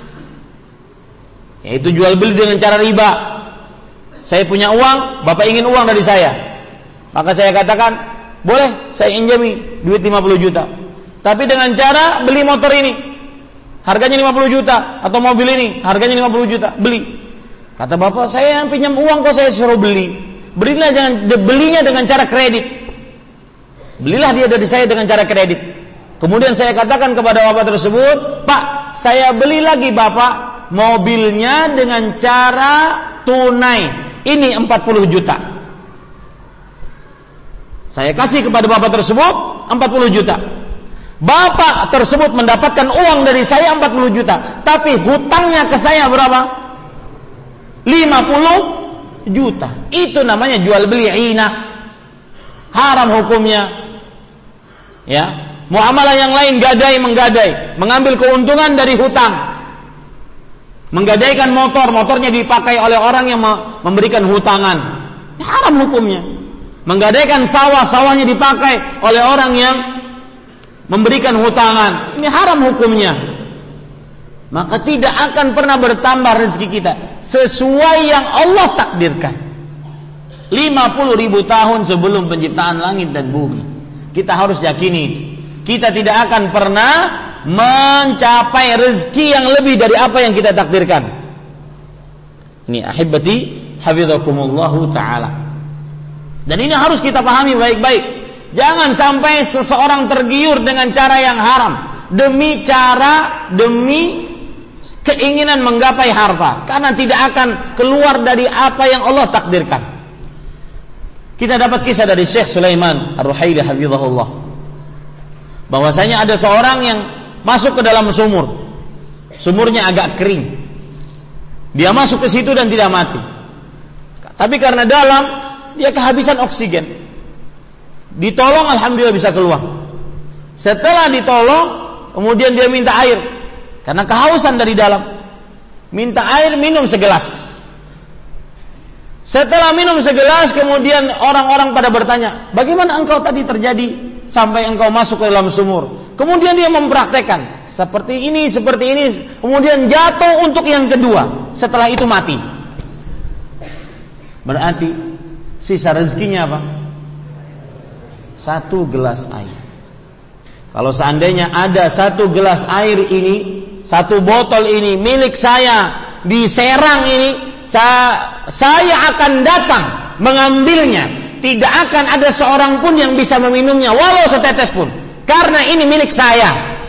yaitu jual beli dengan cara riba. Saya punya uang, Bapak ingin uang dari saya, maka saya katakan, boleh saya injami duit 50 juta, tapi dengan cara beli motor ini, harganya 50 juta, atau mobil ini, harganya 50 juta, beli. Kata Bapak, saya yang pinjam uang kok saya suruh beli. Belinya dengan cara kredit. Belilah dia dari saya dengan cara kredit. Kemudian saya katakan kepada Bapak tersebut, Pak, saya beli lagi Bapak mobilnya dengan cara tunai. Ini 40 juta. Saya kasih kepada Bapak tersebut 40 juta. Bapak tersebut mendapatkan uang dari saya 40 juta, tapi hutangnya ke saya berapa? 50 juta. Itu namanya jual beli inah. Haram hukumnya. Ya, muamalah yang lain gadai menggadai, mengambil keuntungan dari hutang. Menggadaikan motornya dipakai oleh orang yang memberikan hutangan. Haram hukumnya. Menggadaikan sawahnya dipakai oleh orang yang memberikan hutangan. Ini haram hukumnya. Maka tidak akan pernah bertambah rezeki kita sesuai yang Allah takdirkan. 50.000 tahun sebelum penciptaan langit dan bumi. Kita harus yakini itu. Kita tidak akan pernah mencapai rezeki yang lebih dari apa yang kita takdirkan. Ini ahibati hafizakumullahu ta'ala. Dan ini harus kita pahami baik-baik. Jangan sampai seseorang tergiur dengan cara yang haram demi keinginan menggapai harta, karena tidak akan keluar dari apa yang Allah takdirkan. Kita dapat kisah dari Syekh Sulaiman Ar-Ruhaili hafizahullah, bahwasanya ada seorang yang masuk ke dalam sumur. Sumurnya agak kering. Dia masuk ke situ dan tidak mati. Tapi karena dalam, dia kehabisan oksigen. Ditolong, alhamdulillah bisa keluar. Setelah ditolong, kemudian dia minta air karena kehausan dari dalam. Minta air, minum segelas. Setelah minum segelas, kemudian orang-orang pada bertanya, bagaimana engkau tadi terjadi sampai engkau masuk ke dalam sumur? Kemudian dia mempraktekkan seperti ini, kemudian jatuh untuk yang kedua. Setelah itu mati. Berarti sisa rezekinya apa? 1 gelas air. Kalau seandainya ada 1 gelas air ini, 1 botol ini milik saya di Serang ini, saya akan datang mengambilnya. Tidak akan ada seorang pun yang bisa meminumnya, walau setetes pun, karena ini milik saya.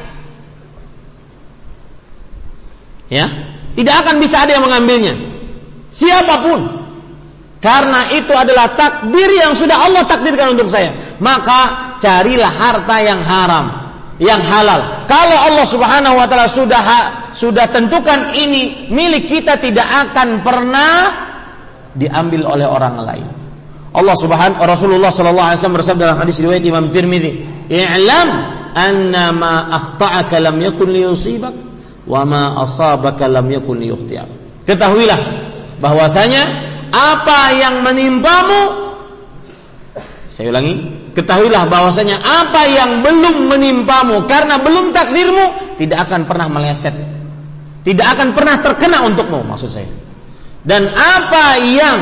Ya, tidak akan bisa ada yang mengambilnya, siapapun. Karena itu adalah takdir yang sudah Allah takdirkan untuk saya. Maka carilah harta yang haram, yang halal. Kalau Allah Subhanahu wa taala sudah tentukan ini milik kita, tidak akan pernah diambil oleh orang lain. Rasulullah sallallahu alaihi wasallam bersabda dalam hadis riwayat Imam Tirmidzi, "I'lam anna ma akhta'aka lam yakun liyusibak wa ma asabaka lam yakun liyukhti'ak." Ketahuilah bahwasanya apa yang menimpamu, saya ulangi, ketahuilah bahwasanya apa yang belum menimpamu karena belum takdirmu, tidak akan pernah meleset, tidak akan pernah terkena untukmu, maksud saya. Dan apa yang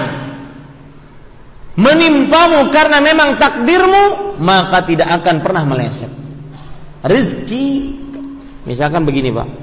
menimpamu karena memang takdirmu, maka tidak akan pernah meleset. Rezeki, misalkan begini Pak,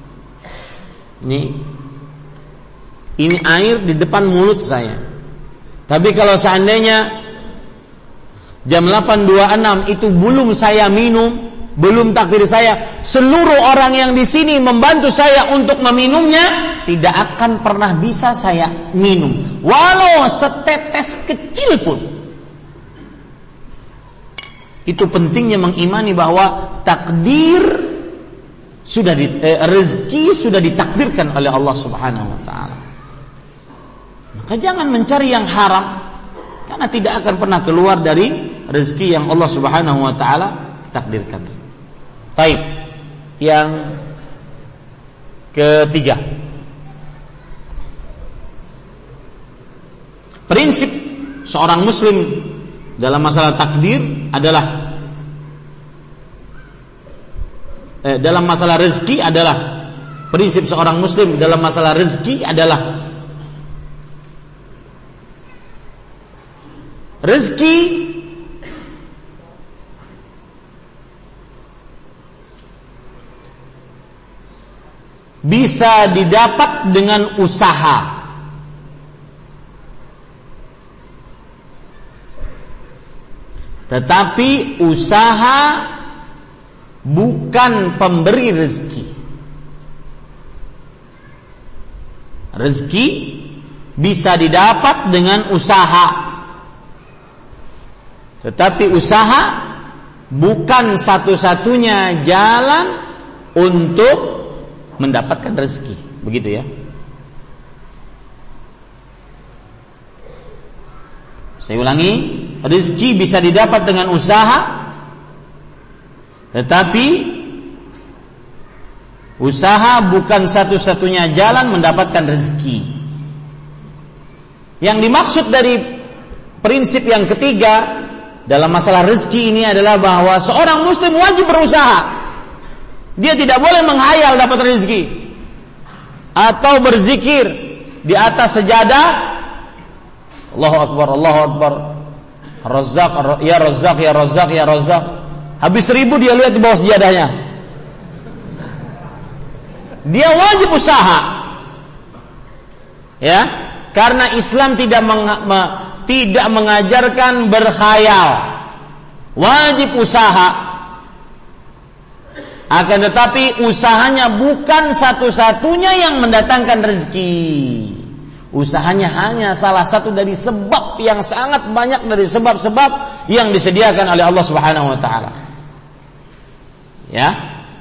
ini air di depan mulut saya. Tapi kalau seandainya jam 8.26 itu belum saya minum, belum takdir saya, seluruh orang yang di sini membantu saya untuk meminumnya, tidak akan pernah bisa saya minum, walau setetes kecil pun. Itu pentingnya mengimani bahwa takdir sudah rezeki sudah ditakdirkan oleh Allah Subhanahu wa taala. Maka jangan mencari yang haram, karena tidak akan pernah keluar dari rezeki yang Allah Subhanahu wa taala takdirkan. Baik. Yang ketiga, prinsip seorang muslim dalam masalah takdir adalah dalam masalah rezeki adalah prinsip seorang muslim dalam masalah rezeki adalah rezeki bisa didapat dengan usaha. Tetapi usaha bukan pemberi rezeki. Rezeki bisa didapat dengan usaha. Tetapi usaha bukan satu-satunya jalan untuk mendapatkan rezeki. Begitu ya. Saya ulangi, rezeki bisa didapat dengan usaha, tetapi usaha bukan satu-satunya jalan mendapatkan rezeki. Yang dimaksud dari prinsip yang ketiga dalam masalah rezeki ini adalah bahwa seorang muslim wajib berusaha. Dia tidak boleh menghayal dapat rezeki atau berzikir di atas sejadah Allahu Akbar, Allahu Akbar, Razzaq, ya Razzaq, ya Razzaq, ya Razzaq. Habis 1000 dia lihat di bawah sejadahnya. Dia wajib usaha, ya, karena Islam tidak mengajarkan berkhayal. Wajib usaha. Akan tetapi usahanya bukan satu-satunya yang mendatangkan rezeki. Usahanya hanya salah satu dari sebab yang sangat banyak dari sebab-sebab yang disediakan oleh Allah Subhanahu wa taala. Ya.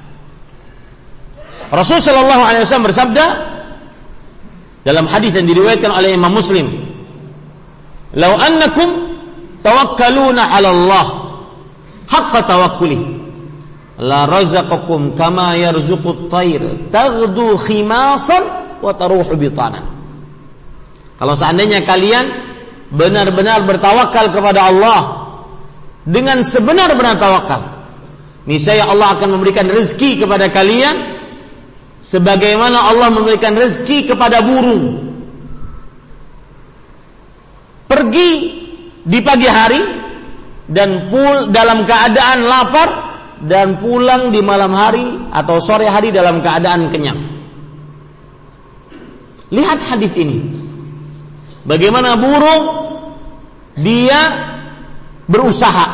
Rasul sallallahu alaihi wasallam bersabda dalam hadis yang diriwayatkan oleh Imam Muslim, "Lau annakum tawakkaluna 'ala Allah haqqa tawakkuli la razaqakum kama yarzuqut tayr taghdu khimasan wa taruhu bitanan." Kalau seandainya kalian benar-benar bertawakal kepada Allah dengan sebenar-benar tawakal, niscaya Allah akan memberikan rezeki kepada kalian sebagaimana Allah memberikan rezeki kepada burung. Pergi di pagi hari dan dalam keadaan lapar dan pulang di malam hari atau sore hari dalam keadaan kenyang. Lihat hadis ini. Bagaimana burung dia berusaha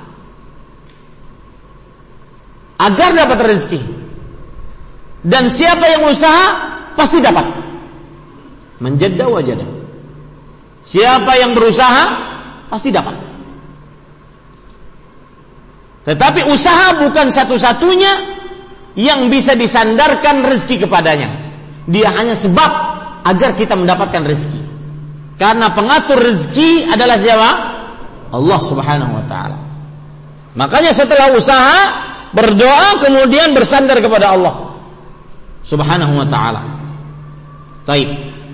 agar dapat rezeki, dan siapa yang usaha pasti dapat. Menjadda wajada. Siapa yang berusaha pasti dapat. Tetapi usaha bukan satu-satunya yang bisa disandarkan rezeki kepadanya. Dia hanya sebab agar kita mendapatkan rezeki. Karena pengatur rezeki adalah siapa? Allah Subhanahu wa taala. Makanya setelah usaha, berdoa, kemudian bersandar kepada Allah Subhanahu wa taala. Taib.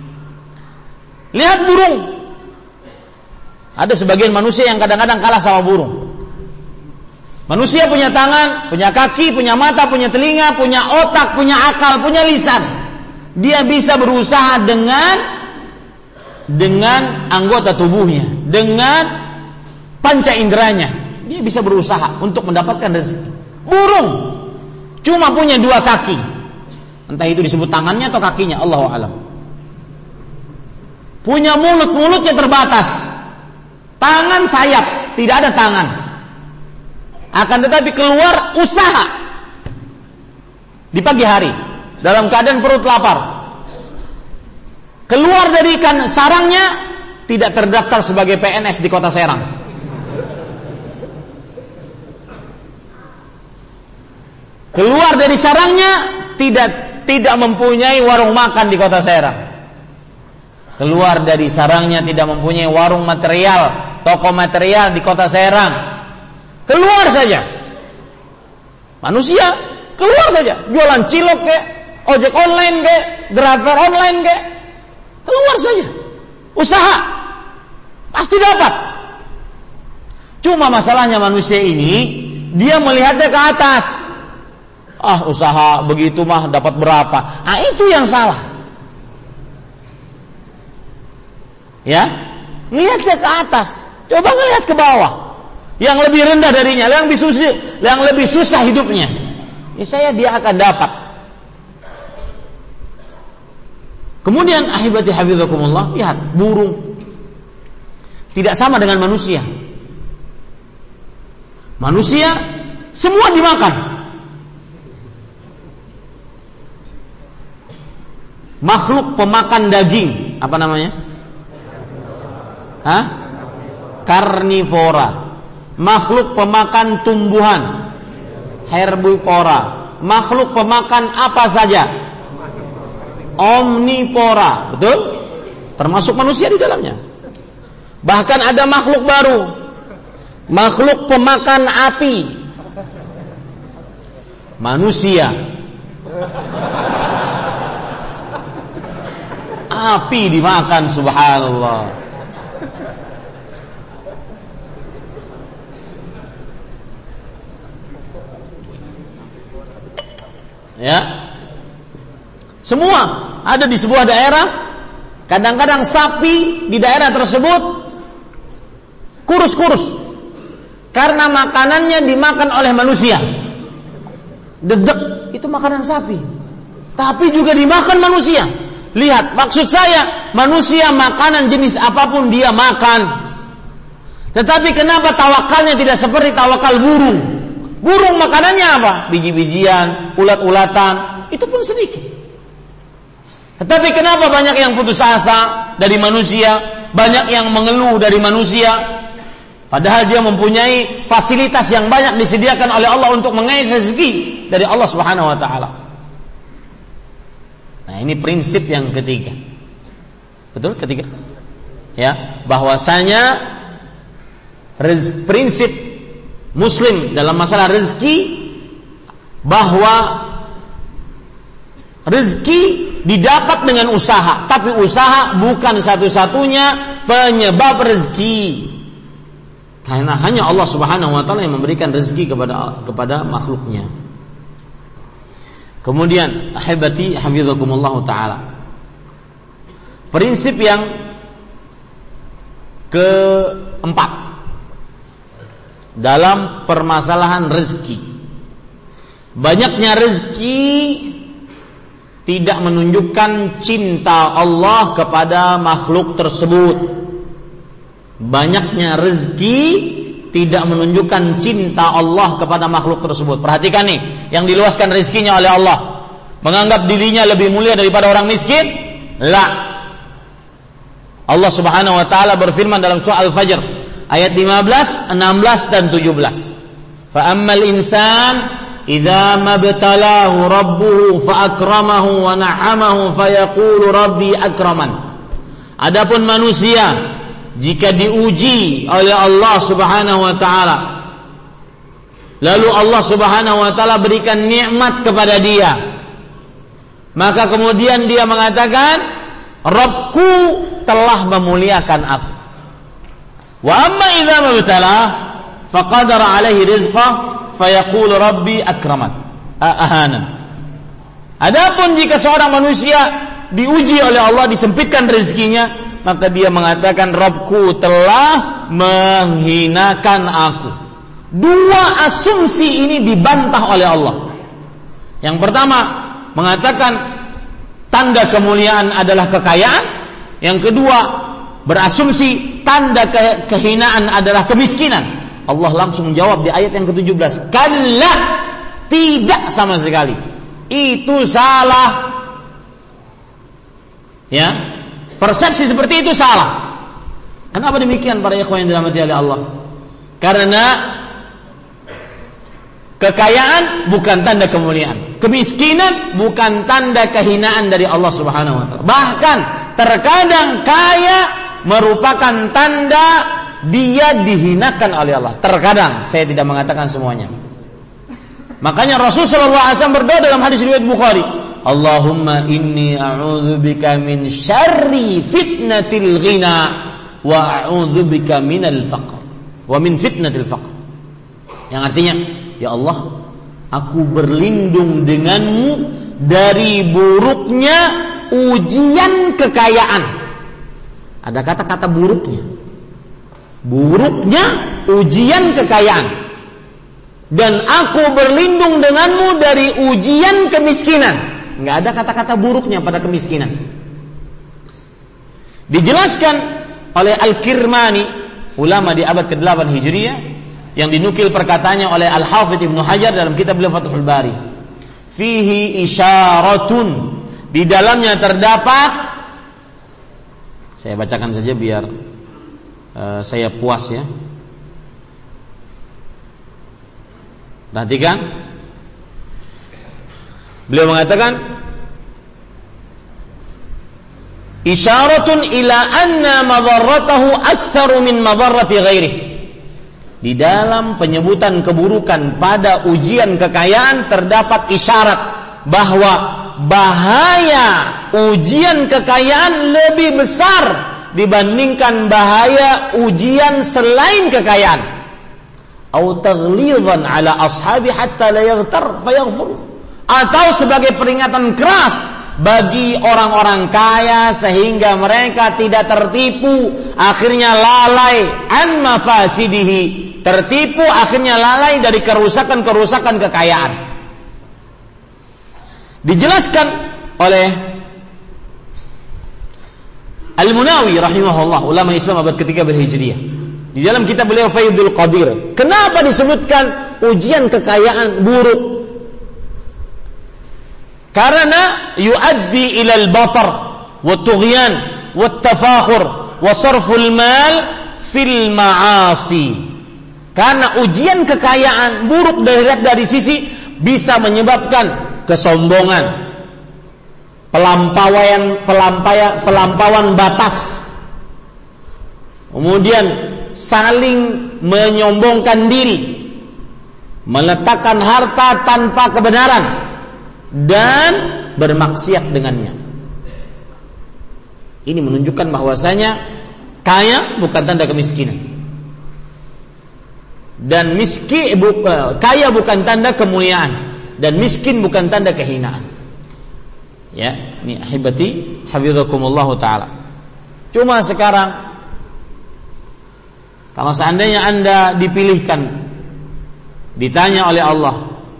Lihat burung. Ada sebagian manusia yang kadang-kadang kalah sama burung. Manusia punya tangan, punya kaki, punya mata, punya telinga, punya otak, punya akal, punya lisan. Dia bisa berusaha dengan anggota tubuhnya, dengan panca inderanya, dia bisa berusaha untuk mendapatkan rezeki. Burung cuma punya 2 kaki, entah itu disebut tangannya atau kakinya, Allahu a'lam. Punya mulutnya terbatas, tangan sayap, tidak ada tangan. Akan tetapi keluar usaha di pagi hari dalam keadaan perut lapar. Keluar dari sarangnya tidak terdaftar sebagai PNS di Kota Serang. keluar dari sarangnya tidak mempunyai warung makan di kota Serang. Keluar dari sarangnya tidak mempunyai warung material, toko material di kota Serang. Keluar saja. Manusia keluar saja, jualan cilok kek, ojek online kek, driver online kek. Keluar saja. Usaha pasti dapat. Cuma masalahnya manusia ini dia melihatnya ke atas. Usaha begitu mah dapat berapa? Itu yang salah. Ya, melihatnya ke atas. Coba ngelihat ke bawah. Yang lebih rendah darinya, yang lebih susah hidupnya. Dia akan dapat. Kemudian ahibati hafizakumullah, lihat burung tidak sama dengan manusia. Manusia semua dimakan. Makhluk pemakan daging, apa namanya? Karnivora. Makhluk pemakan tumbuhan, herbivora. Makhluk pemakan apa saja, omnivora, betul? Termasuk manusia di dalamnya. Bahkan ada makhluk baru, makhluk pemakan api. Manusia api dimakan, subhanallah. Ya, semua ada di sebuah daerah. Kadang-kadang sapi di daerah tersebut kurus-kurus karena makanannya dimakan oleh manusia. Dedek itu makanan sapi, tapi juga dimakan manusia. Lihat, maksud saya, manusia makanan jenis apapun dia makan. Tetapi kenapa tawakalnya tidak seperti tawakal burung? Burung makanannya apa? Biji-bijian, ulat-ulatan, itu pun sedikit. Tetapi kenapa banyak yang putus asa dari manusia, banyak yang mengeluh dari manusia, padahal dia mempunyai fasilitas yang banyak disediakan oleh Allah untuk mengais rezeki dari Allah Subhanahu wa taala. Nah, ini prinsip yang ketiga. Betul, ketiga. Ya, bahwasanya prinsip Muslim dalam masalah rezeki, bahwa rezeki didapat dengan usaha, tapi usaha bukan satu-satunya penyebab rezeki. Karena hanya Allah Subhanahu wa taala yang memberikan rezeki kepada makhluknya. Kemudian ahibati hafizakumullah taala, prinsip yang keempat dalam permasalahan rezeki. Banyaknya rezeki tidak menunjukkan cinta Allah kepada makhluk tersebut. Banyaknya rezeki tidak menunjukkan cinta Allah kepada makhluk tersebut. Perhatikan nih, yang diluaskan rezekinya oleh Allah, menganggap dirinya lebih mulia daripada orang miskin? La. Allah Subhanahu wa taala berfirman dalam surah Al-Fajr ayat 15, 16 dan 17. Fa ammal insan idza mabtalahu rabbuhu fa akramahu wa na'amahu fa yaqulu rabbi akraman. Adapun manusia, jika diuji oleh Allah Subhanahu wa taala, lalu Allah Subhanahu wa taala berikan nikmat kepada dia, maka kemudian dia mengatakan, Rabbku telah memuliakan aku. Wa amma idza mabtalah faqadara alaihi rizqah fayaqulu rabbi akraman ahanan. Adapun jika seorang manusia diuji oleh Allah, disempitkan rezekinya, maka dia mengatakan, Rabbku telah menghinakan aku. Dua asumsi ini dibantah oleh Allah. Yang pertama mengatakan tanda kemuliaan adalah kekayaan. Yang kedua berasumsi tanda kehinaan adalah kemiskinan. Allah langsung menjawab di ayat yang ke-17, kalla, tidak sama sekali. Itu salah. Ya, persepsi seperti itu salah. Kenapa demikian para ikhwan yang dirahmati oleh Allah? Karena Kekayaan bukan tanda kemuliaan. Kemiskinan bukan tanda kehinaan dari Allah Subhanahu wa taala. Bahkan terkadang kaya merupakan tanda dia dihinakan oleh Allah. Terkadang, saya tidak mengatakan semuanya. Makanya Rasulullah SAW berdoa dalam hadis riwayat Bukhari, Allahumma inni a'udzubika min syarri fitnatil ghina wa a'udzubika minal faqr wa min fitnatil faqr. Yang artinya, ya Allah, aku berlindung denganmu dari buruknya ujian kekayaan. Ada kata-kata buruknya. Buruknya ujian kekayaan. Dan aku berlindung denganmu dari ujian kemiskinan. Enggak ada kata-kata buruknya pada kemiskinan. Dijelaskan oleh Al-Kirmani, ulama di abad ke-8 Hijriah, yang dinukil perkataannya oleh Al-Hafidz Ibnu Hajar dalam kitab beliau Fathul Bari. Fihi isyaratun, di dalamnya terdapat, saya bacakan saja biar saya puas ya. Perhatikan, beliau mengatakan isyaratun ila anna madarratahu aktsaru min madarrati ghairihi. Di dalam penyebutan keburukan pada ujian kekayaan terdapat isyarat bahwa bahaya ujian kekayaan lebih besar dibandingkan bahaya ujian selain kekayaan. Au taghlidhan ala ashabi hatta la yaghtar fayaghfur. Atau sebagai peringatan keras bagi orang-orang kaya sehingga mereka tidak tertipu, akhirnya lalai an mafasidihi, tertipu akhirnya lalai dari kerusakan-kerusakan kekayaan. Dijelaskan oleh Al-Munawi rahimahullah, ulama Islam abad ketiga berhijriah, di dalam kitab beliau Faidul Qadir. Kenapa disebutkan ujian kekayaan buruk? Karena yuaddi ilal batar wa tughyan wa tafakhur wa sarful mal fil ma'asi. Karena ujian kekayaan buruk dari sisi bisa menyebabkan kesombongan, pelampauan batas, kemudian saling menyombongkan diri, meletakkan harta tanpa kebenaran, dan bermaksiat dengannya. Ini menunjukkan bahwasanya kaya bukan tanda kemiskinan, dan kaya bukan tanda kemuliaan, dan miskin bukan tanda kehinaan. Ya, ini ahibati hafizakumullah taala. Cuma sekarang kalau seandainya Anda dipilihkan, ditanya oleh Allah,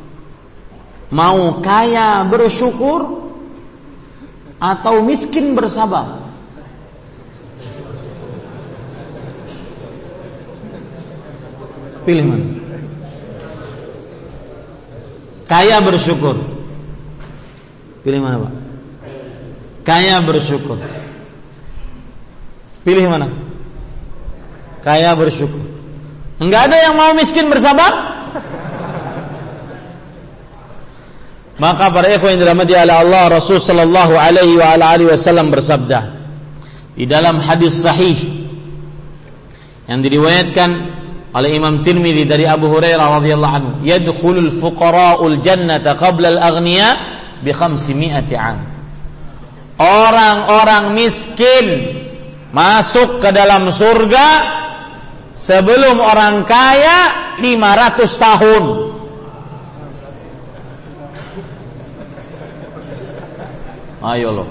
mau kaya bersyukur atau miskin bersabar? Pilih mana? Kaya bersyukur. Pilih mana, Pak? Kaya bersyukur. Pilih mana? Kaya bersyukur. Enggak ada yang mau miskin bersabar? Maka para ikhwan yang dirahmati oleh Allah, Rasul sallallahu alaihi wa alihi wasallam bersabda di dalam hadis sahih yang diriwayatkan oleh Imam Tirmidzi dari Abu Hurairah radhiyallahu anhu, yadkhulul fuqara'ul jannata qabla al-aghniya bi 500 'am. Orang-orang miskin masuk ke dalam surga sebelum orang kaya 500 tahun. Ayo loh.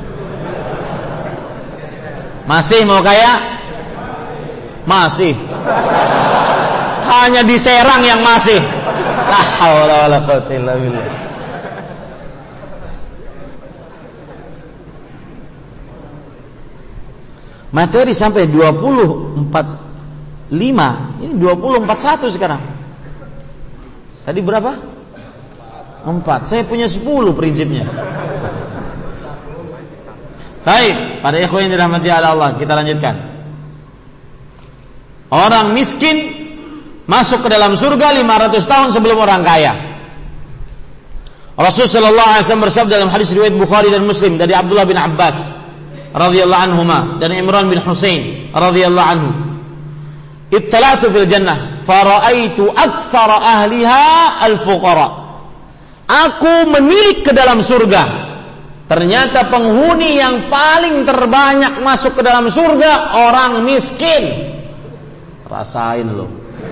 Masih mau kaya? Masih. Hanya di Serang yang masih. La haula wala quwwata illa billah. Materi sampai 24.5. Ini 20.41 sekarang. Tadi berapa? 4. Saya punya 10 prinsipnya. Baik, para ikhwan yang dirahmati Allah, kita lanjutkan. Orang miskin masuk ke dalam surga 500 tahun sebelum orang kaya. Rasul sallallahu alaihi wasallam bersabda dalam hadis riwayat Bukhari dan Muslim dari Abdullah bin Abbas radhiyallahu anhuma dan Imran bin Husain radhiyallahu anhu, "Ittala'tu fil jannah fara'aitu aktsara ahliha al-fuqara." Aku menilik ke dalam surga. Ternyata penghuni yang paling terbanyak masuk ke dalam surga orang miskin. Rasain loh.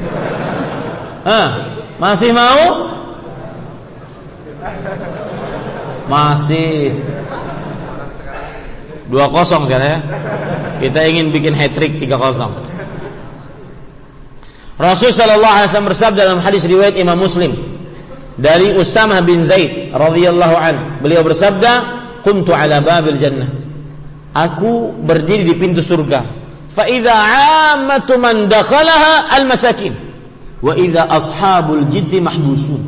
Masih mau? Masih 2-0 kan ya. Kita ingin bikin hat-trick 3-0. Rasul sallallahu alaihi wasallam bersabda dalam hadis riwayat Imam Muslim dari Usamah bin Zaid radhiyallahu an. Beliau bersabda, "Kuntu ala babil jannah." Aku berdiri di pintu surga. Fa idza 'ammatu man dakhalaha al-masakin wa idza ashabul jiddi mahbusun.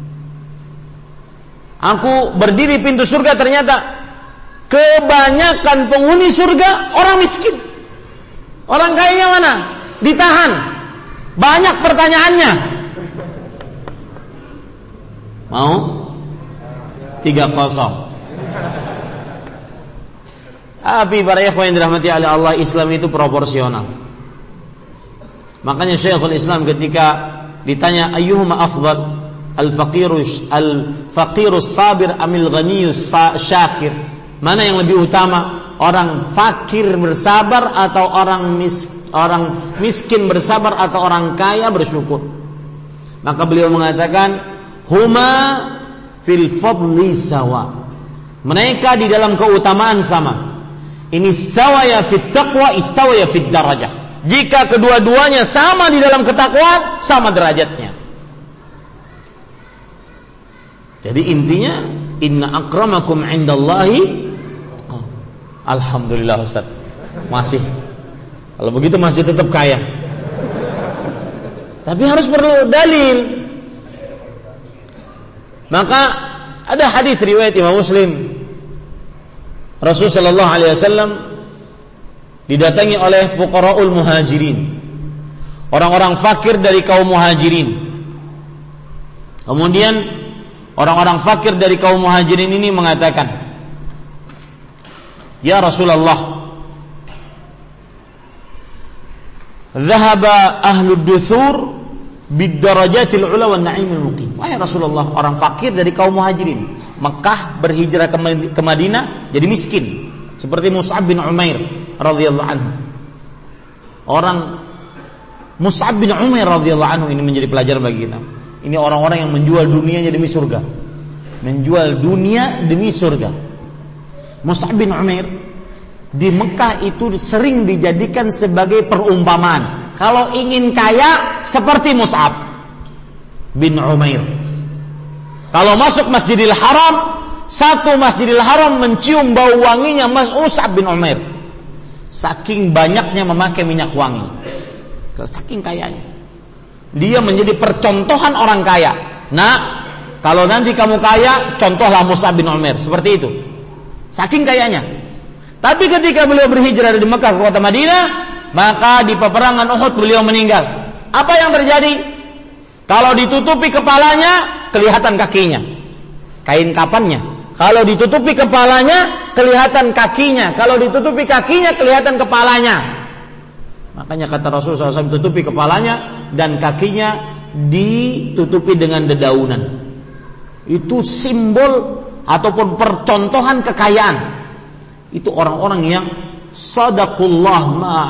Aku berdiri pintu surga, ternyata kebanyakan penghuni surga orang miskin. Orang kayanya mana? Ditahan. Banyak pertanyaannya. Mau? 3-0. Tapi para ikhwan yang dirahmati oleh Allah, Islam itu proporsional. Makanya Syekhul Islam ketika ditanya ayyuhuma afdal, al-faqirus sabir amil ghaniyus syakir, mana yang lebih utama, orang fakir bersabar atau orang miskin bersabar atau orang kaya bersyukur? Maka beliau mengatakan huma fil fadli sawa, mereka di dalam keutamaan sama. Ini istawaya fit taqwa istawaya fit darajah. Jika kedua-duanya sama di dalam ketakwaan, sama derajatnya. Jadi intinya inna akramakum indallahi, alhamdulillah Ustaz, masih, kalau begitu masih tetap kaya. Tapi harus perlu dalil. Maka ada hadis riwayat Imam Muslim, Rasul sallallahu alaihi wasallam didatangi oleh fuqaraul muhajirin, orang-orang fakir dari kaum muhajirin. Kemudian orang-orang fakir dari kaum muhajirin ini mengatakan, "Ya Rasulullah, dhahaba ahlud duthur bid-darajatil ula wan na'imil muqim." Wahai Rasulullah, orang fakir dari kaum muhajirin Mekah berhijrah ke Madinah jadi miskin, seperti Mus'ab bin Umair radhiyallahu anhu. Orang Mus'ab bin Umair radhiyallahu anhu ini menjadi pelajaran bagi kita. Ini orang-orang yang menjual dunianya demi surga. Menjual dunia demi surga. Mus'ab bin Umair di Mekah itu sering dijadikan sebagai perumpamaan. Kalau ingin kaya seperti Mus'ab bin Umair. Kalau masuk Masjidil Haram, satu Masjidil Haram mencium bau wanginya Mus'ab bin Umair. Saking banyaknya memakai minyak wangi. Saking kayanya. Dia menjadi percontohan orang kaya. Nah, kalau nanti kamu kaya, contohlah Mus'ab bin Umair. Seperti itu. Saking kayanya. Tapi ketika beliau berhijrah dari Mekah ke kota Madinah, maka di peperangan Uhud beliau meninggal. Apa yang terjadi? Kalau ditutupi kepalanya, kelihatan kakinya. Kain kapannya. Kalau ditutupi kepalanya, kelihatan kakinya. Kalau ditutupi kakinya, kelihatan kepalanya. Makanya kata Rasulullah SAW, tutupi kepalanya dan kakinya ditutupi dengan dedaunan. Itu simbol ataupun percontohan kekayaan. Itu orang-orang yang sadaqullah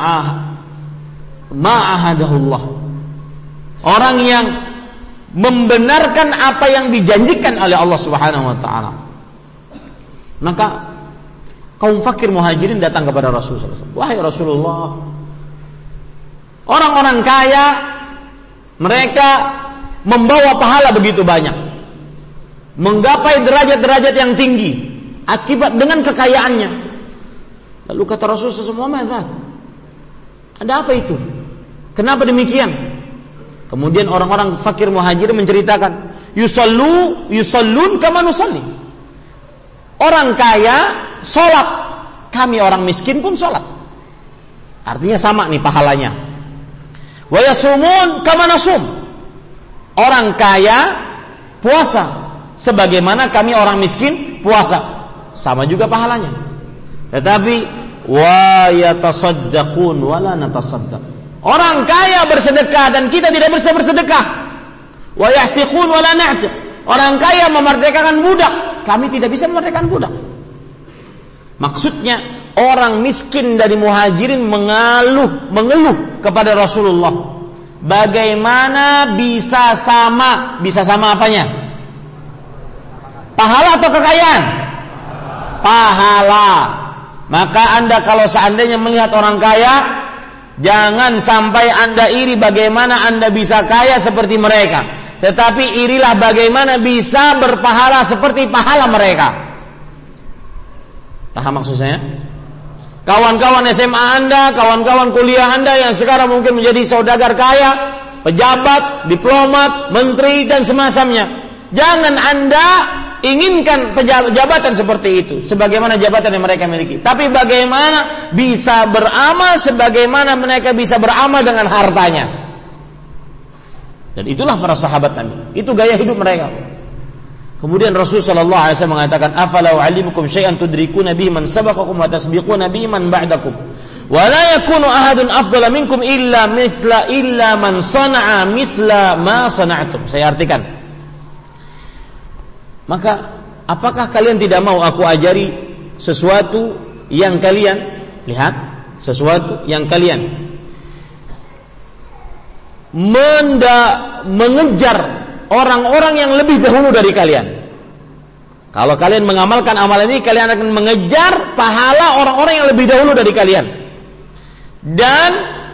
ma'ahadahullah. Orang yang membenarkan apa yang dijanjikan oleh Allah Subhanahu wa taala. Maka kaum fakir muhajirin datang kepada Rasulullah SAW. Wahai Rasulullah, orang-orang kaya mereka membawa pahala begitu banyak, menggapai derajat-derajat yang tinggi akibat dengan kekayaannya. Lalu kata Rasulullah SAW, ada apa itu? Kenapa demikian? Kemudian orang-orang fakir muhajirin menceritakan, yusallun kama nusalli. Orang kaya sholat, kami orang miskin pun sholat. Artinya sama nih pahalanya. Wa yasumun kama nasum. Orang kaya puasa sebagaimana kami orang miskin puasa. Sama juga pahalanya. Tetapi wa yatasaddaqun wa la natasaddaq. Orang kaya bersedekah dan kita tidak bisa bersedekah. Wa yahtiqun wa la na'tiq. Orang kaya memerdekakan budak, kami tidak bisa memerdekakan budak. Maksudnya orang miskin dari Muhajirin mengeluh kepada Rasulullah. Bagaimana bisa sama? Bisa sama apanya? Pahala atau kekayaan? Pahala. Maka Anda kalau seandainya melihat orang kaya, jangan sampai Anda iri bagaimana Anda bisa kaya seperti mereka. Tetapi irilah bagaimana bisa berpahala seperti pahala mereka. Paham maksud saya? Kawan-kawan SMA Anda, kawan-kawan kuliah Anda yang sekarang mungkin menjadi saudagar kaya, pejabat, diplomat, menteri dan semacamnya. Jangan Anda inginkan jabatan seperti itu sebagaimana jabatan yang mereka miliki. Tapi bagaimana bisa beramal sebagaimana mereka bisa beramal dengan hartanya. Dan itulah para sahabat Nabi. Itu gaya hidup mereka. Kemudian Rasul sallallahu alaihi wasallam mengatakan, "Afala u'allimukum syai'an tudrikuna bihi man sabaqakum wa tasbiquna bihi man ba'dakum. Wa la yakunu ahadun afdala minkum illa man sana'a mithla ma sana'tum." Saya artikan. Maka apakah kalian tidak mau aku ajari sesuatu yang kalian lihat, sesuatu yang kalian mengejar orang-orang yang lebih dahulu dari kalian. Kalau kalian mengamalkan amalan ini, kalian akan mengejar pahala orang-orang yang lebih dahulu dari kalian. Dan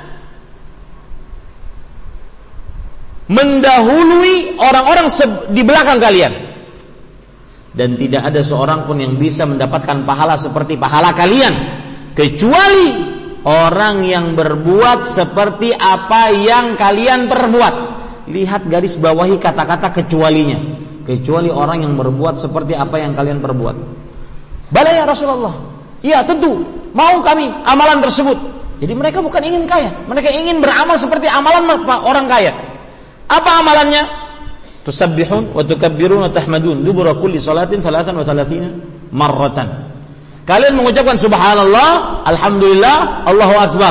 mendahului orang-orang di belakang kalian. Dan tidak ada seorang pun yang bisa mendapatkan pahala seperti pahala kalian, kecuali orang yang berbuat seperti apa yang kalian perbuat. Lihat garis bawahi kata-kata kecualinya. Kecuali orang yang berbuat seperti apa yang kalian perbuat. Bala ya Rasulullah. Iya tentu, mau kami amalan tersebut. Jadi mereka bukan ingin kaya, mereka ingin beramal seperti amalan orang kaya. Apa amalannya? Tusabbihun wa tukabbirun wa tahmadun dubura kulli salatin 33 marratan. Kalian mengucapkan subhanallah, alhamdulillah, Allahu akbar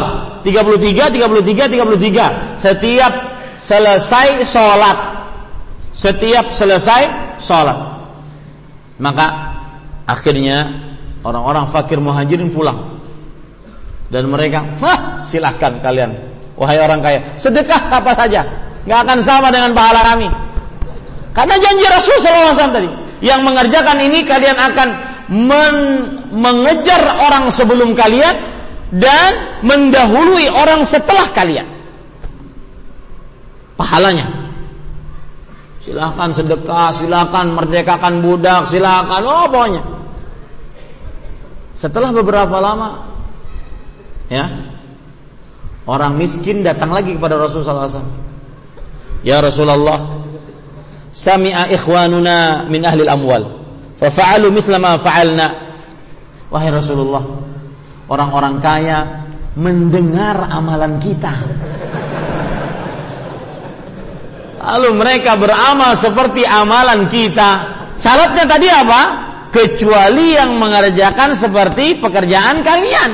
33 setiap selesai sholat. Setiap selesai sholat. Maka akhirnya orang-orang fakir Muhajirin pulang. Dan mereka, silahkan kalian wahai orang kaya, sedekah apa saja, gak akan sama dengan pahala kami. Karena janji Rasul SAW tadi, yang mengerjakan ini kalian akan mengejar orang sebelum kalian dan mendahului orang setelah kalian. Pahalanya. Silakan sedekah, silakan merdekakan budak, silakan, pokoknya. Setelah beberapa lama, ya, orang miskin datang lagi kepada Rasulullah SAW. Ya Rasulullah, sami'a ikhwanuna min ahli al-amwal, fafa'alu mithla ma fa'alna. Wahai Rasulullah, orang-orang kaya mendengar amalan kita, lalu mereka beramal seperti amalan kita. Syaratnya tadi apa? Kecuali yang mengerjakan seperti pekerjaan kalian.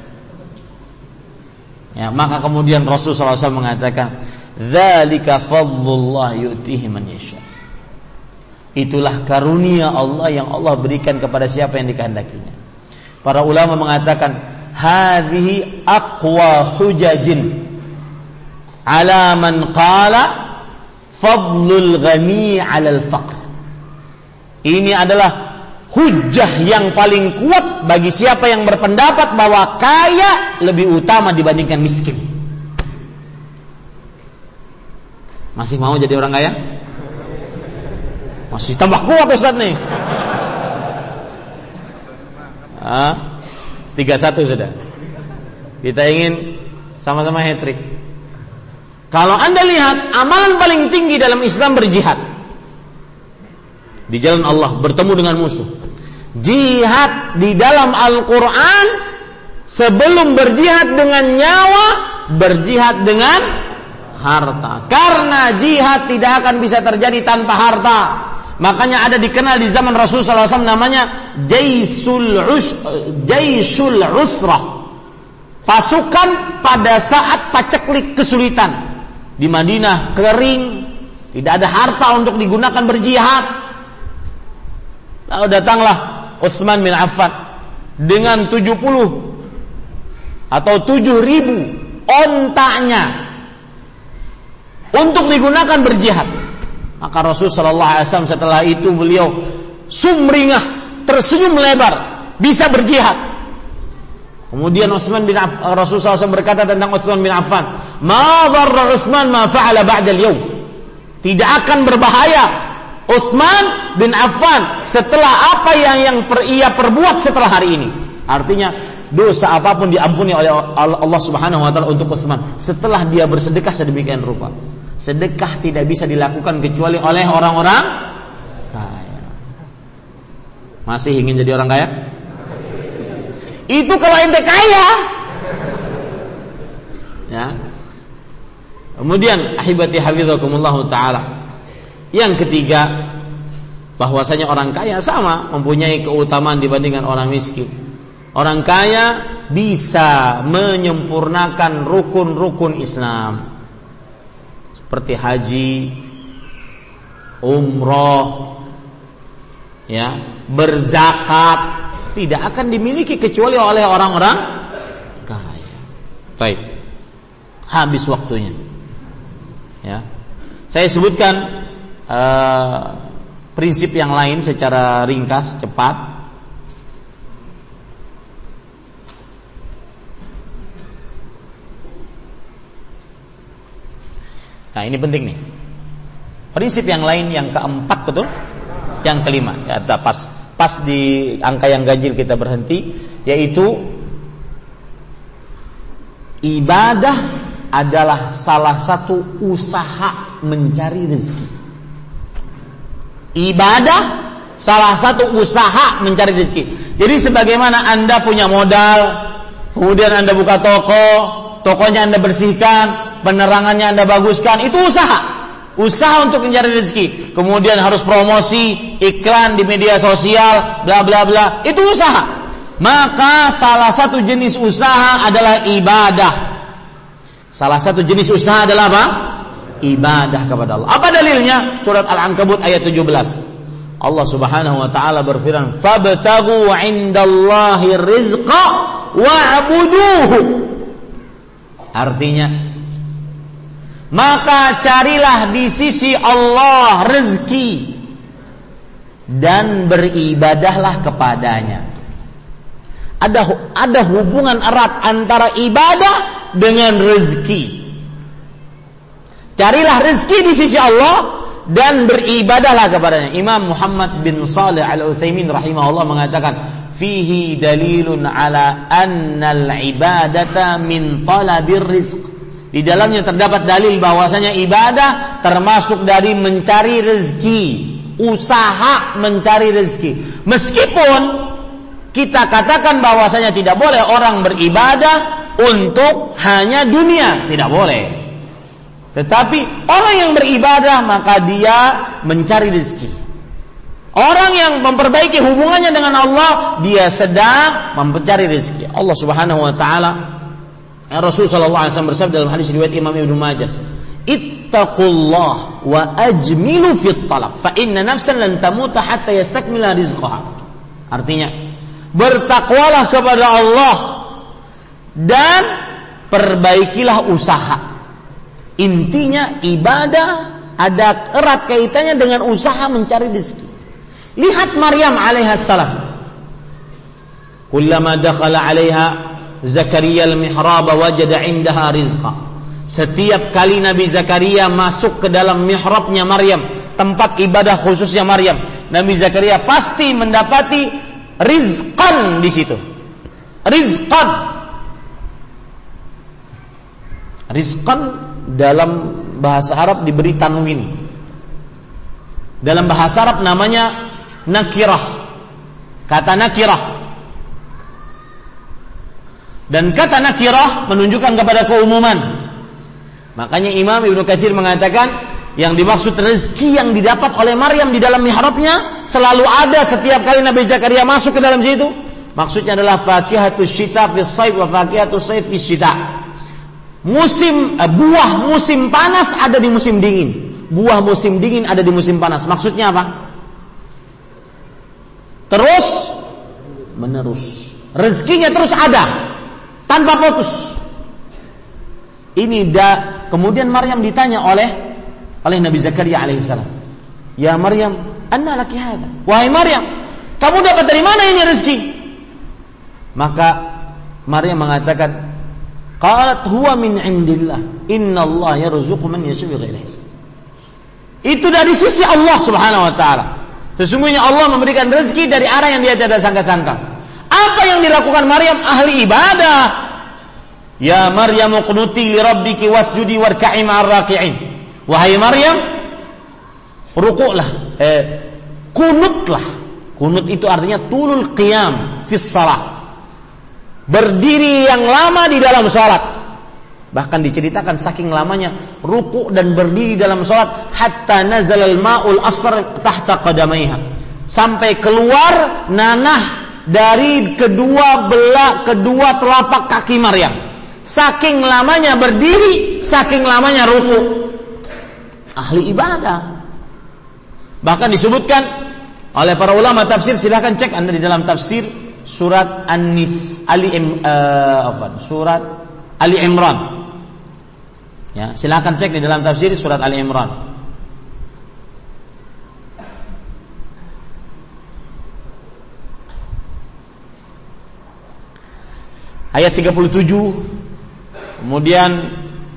Ya, maka kemudian Rasulullah SAW mengatakan, "Dzalika fadlullah yu'tihi man yasha." Itulah karunia Allah yang Allah berikan kepada siapa yang dikehendakinya. Para ulama mengatakan, "Hadhihi aqwa hujajin ala man qala fadlul ghani 'alal faqr." Ini adalah hujjah yang paling kuat bagi siapa yang berpendapat bahwa kaya lebih utama dibandingkan miskin. Masih mau jadi orang kaya? Masih tambah kuat Ustaz nih. 31 sudah. Kita ingin sama-sama hat-trick. Kalau Anda lihat, amalan paling tinggi dalam Islam berjihad di jalan Allah, bertemu dengan musuh. Jihad di dalam Al-Quran, sebelum berjihad dengan nyawa, berjihad dengan harta. Karena jihad tidak akan bisa terjadi tanpa harta. Makanya ada dikenal di zaman Rasulullah SAW namanya Jaisul Usrah. Pasukan pada saat paceklik kesulitan. Di Madinah kering, tidak ada harta untuk digunakan berjihad. Lalu datanglah Utsman bin Affan dengan 70 atau 7.000 ontanya untuk digunakan berjihad. Maka Rasul sallallahu alaihi wasallam setelah itu beliau sumringah, tersenyum lebar, bisa berjihad. Kemudian Rasul SAW berkata tentang Utsman bin Affan, "Ma dharra Utsman ma fa'ala ba'da al-yawm." Tidak akan berbahaya Utsman bin Affan setelah apa yang ia perbuat setelah hari ini. Artinya dosa apapun diampuni oleh Allah Subhanahu wa taala untuk Utsman setelah dia bersedekah sedemikian rupa. Sedekah tidak bisa dilakukan kecuali oleh orang-orang kaya. Masih ingin jadi orang kaya? Itu kalau ente kaya. Ya. Kemudian ahibati hafizakumullah taala. Yang ketiga, bahwasanya orang kaya sama mempunyai keutamaan dibandingkan orang miskin. Orang kaya bisa menyempurnakan rukun-rukun Islam seperti haji, umroh, ya, berzakat, tidak akan dimiliki kecuali oleh orang-orang kaya. Baik, habis waktunya. Ya, saya sebutkan prinsip yang lain secara ringkas, cepat. Nah, ini penting nih. Prinsip yang lain yang keempat, betul? Yang kelima, ya, pas di angka yang ganjil kita berhenti, yaitu ibadah adalah salah satu usaha mencari rezeki. Ibadah salah satu usaha mencari rezeki. Jadi sebagaimana Anda punya modal, kemudian Anda buka toko, tokonya Anda bersihkan, penerangannya Anda baguskan, itu usaha. Usaha untuk mencari rezeki. Kemudian harus promosi, iklan di media sosial, bla bla bla, itu usaha. Maka salah satu jenis usaha adalah ibadah. Salah satu jenis usaha adalah apa? Ibadah kepada Allah. Apa dalilnya? Surat Al-Ankabut ayat 17. Allah Subhanahu wa taala berfirman, "Fabtaghu 'indallahi rizqa wa'buduhu." Artinya, maka carilah di sisi Allah rezeki dan beribadahlah kepadanya. Ada hubungan erat antara ibadah dengan rezeki. Carilah rezeki di sisi Allah dan beribadahlah kepadanya. Imam Muhammad bin Shalih Al-Utsaimin rahimahullah mengatakan, fihi dalilun ala annal ibadata min talabir rizq. Di dalamnya terdapat dalil bahwasanya ibadah termasuk dari mencari rezeki, usaha mencari rezeki. Meskipun kita katakan bahwasanya tidak boleh orang beribadah untuk hanya dunia, tidak boleh. Tetapi orang yang beribadah maka dia mencari rezeki. Orang yang memperbaiki hubungannya dengan Allah, dia sedang mencari rezeki. Allah Subhanahu wa taala, Rasul sallallahu alaihi wasallam bersabda dalam hadis riwayat Imam Ibnu Majah, "Ittaqullah wa ajmilu fit talab, fa inna nafsan lan tamuta hatta yastakmila rizqaha." Artinya, bertakwalah kepada Allah dan perbaikilah usaha. Intinya ibadah ada erat kaitannya dengan usaha mencari rezeki. Lihat Maryam alaihissalam. Kullama dakhala 'alaiha Zakaria al-mihrab wajada 'indaha rizqa. Setiap kali Nabi Zakaria masuk ke dalam mihrabnya Maryam, tempat ibadah khususnya Maryam, Nabi Zakaria pasti mendapati rizqan di situ. Rizqan. Rizqan dalam bahasa Arab diberi tanwin. Dalam bahasa Arab namanya nakirah. Kata nakirah. Dan kata nakirah menunjukkan kepada keumuman. Makanya Imam Ibnu Katsir mengatakan yang dimaksud rezeki yang didapat oleh Maryam di dalam mihrabnya selalu ada setiap kali Nabi Zakaria masuk ke dalam situ. Maksudnya adalah fakihatus syita fis sayf wa fakihatus sayf fis syita. Buah musim panas ada di musim dingin. Buah musim dingin ada di musim panas. Maksudnya apa? Terus menerus. Rezekinya terus ada tanpa putus. Kemudian Maryam ditanya oleh Nabi Zakaria alaihissalam. Ya Maryam, anna laki hadha? Wahai Maryam, kamu dapat dari mana ini rezeki? Maka Maryam mengatakan, qalat huwa min indillah, innallaha yarzuqu man yasha'u bighairi hisab. Itu dari sisi Allah Subhanahu wa taala. Sesungguhnya Allah memberikan rezeki dari arah yang dia tidak sangka-sangka. Apa yang dilakukan Maryam? Ahli ibadah. Ya Maryam qunuti li rabbiki wasjudi warka'i ma'ar raki'in. Wahai Maryam, rukuklah, kunutlah. Kunut itu artinya tulul qiyam fis salah. Berdiri yang lama di dalam salat. Bahkan diceritakan saking lamanya rukuk dan berdiri dalam salat hatta nazalal ma'ul asfar tahta qadamaiha. Sampai keluar nanah dari kedua telapak kaki Maryam. Saking lamanya berdiri, saking lamanya rukuk. Ahli ibadah. Bahkan disebutkan oleh para ulama tafsir, silakan cek Anda di dalam tafsir surat surat Ali Imran. Ya, silakan cek di dalam tafsir surat Ali Imran. Ayat 37. Kemudian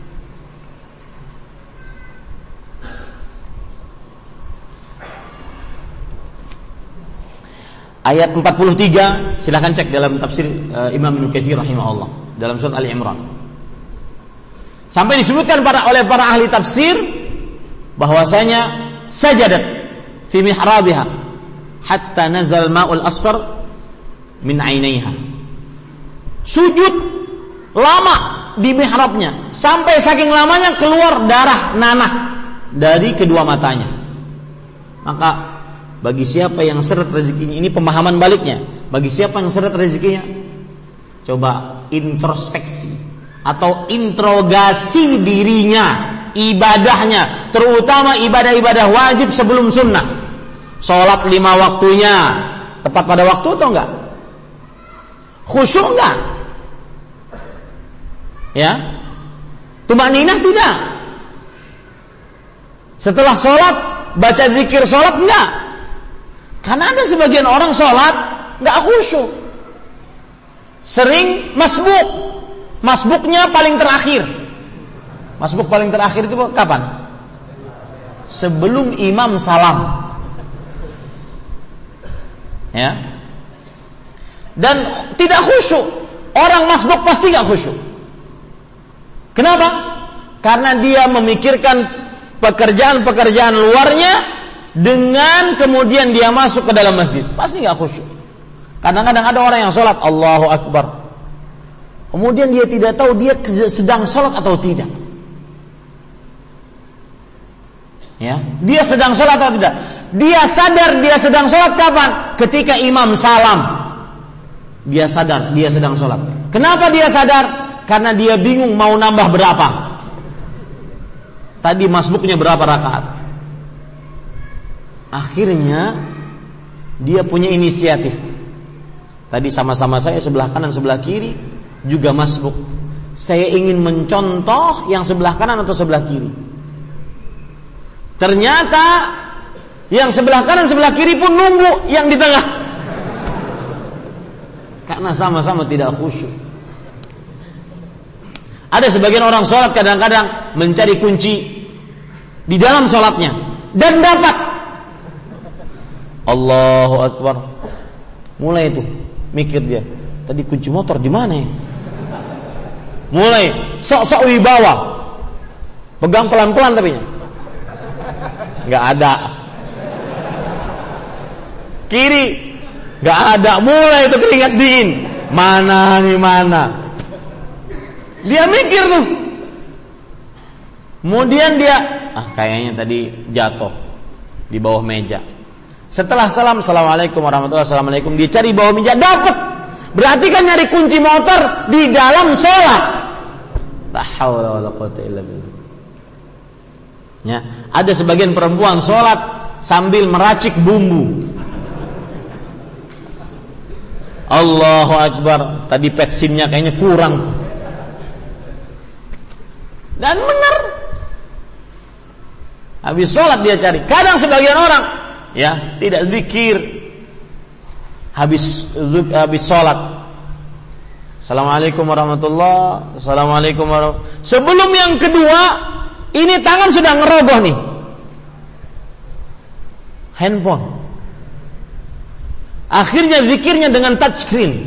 ayat 43, silakan cek dalam tafsir Imam Ibnu Katsir rahimahullah dalam surat Ali Imran. Sampai disebutkan oleh para ahli tafsir bahwasanya sajadat fi mihrabiha hatta nazal ma'ul asfar min 'ainaiha. Sujud lama di mihrabnya sampai saking lamanya keluar darah nanah dari kedua matanya. Maka bagi siapa yang seret rezekinya, ini pemahaman baliknya, bagi siapa yang seret rezekinya, coba introspeksi atau interogasi dirinya, ibadahnya, terutama ibadah-ibadah wajib sebelum sunnah. Sholat 5 waktunya tepat pada waktu atau enggak? Khusyuk enggak? Ya, tumaninah tidak? Setelah sholat baca zikir sholat enggak? Karena ada sebagian orang sholat nggak khusyuk, sering masbuk. Masbuknya paling terakhir. Masbuk paling terakhir itu kapan? Sebelum imam salam. Ya. Dan tidak khusyuk. Orang masbuk pasti nggak khusyuk. Kenapa? Karena dia memikirkan pekerjaan-pekerjaan luarnya, dengan kemudian dia masuk ke dalam masjid, pasti nggak khusyuk. Kadang-kadang ada orang yang sholat Allahu Akbar, kemudian dia tidak tahu dia sedang sholat atau tidak. Ya, dia sedang sholat atau tidak? Dia sadar dia sedang sholat kapan? Ketika imam salam, dia sadar dia sedang sholat. Kenapa dia sadar? Karena dia bingung mau nambah berapa. Tadi masbuknya berapa rakaat? Akhirnya dia punya inisiatif. Tadi sama-sama saya sebelah kanan sebelah kiri juga masbuk. Saya ingin mencontoh yang sebelah kanan atau sebelah kiri. Ternyata yang sebelah kanan sebelah kiri pun nunggu yang di tengah. Karena sama-sama tidak khusyuk. Ada sebagian orang sholat kadang-kadang mencari kunci di dalam sholatnya dan dapat. Allahu Akbar. Mulai itu mikir dia, tadi kunci motor di mana ya? Mulai sok-sok wibawa. Pegang pelan-pelan tapi enggak ada. Kiri enggak ada. Mulai itu keringat dingin. Mana nih mana? Dia mikir tuh. Kemudian dia kayaknya tadi jatuh di bawah meja. Setelah salam, assalamualaikum warahmatullahi wabarakatuh, assalamualaikum, dia cari bawah meja, dapat. Berarti kan nyari kunci motor di dalam sholat. La haula wala quwwata illa billah. Ya, ada sebagian perempuan sholat sambil meracik bumbu. Allahu Akbar. Tadi petsinnya kayaknya kurang tuh. Dan benar. Habis sholat dia cari. Kadang sebagian orang ya tidak zikir habis sholat. Assalamualaikum warahmatullahi. Assalamualaikum warahmatullahi. Sebelum yang kedua, ini tangan sudah ngerogoh nih. Handphone. Akhirnya zikirnya dengan touchscreen.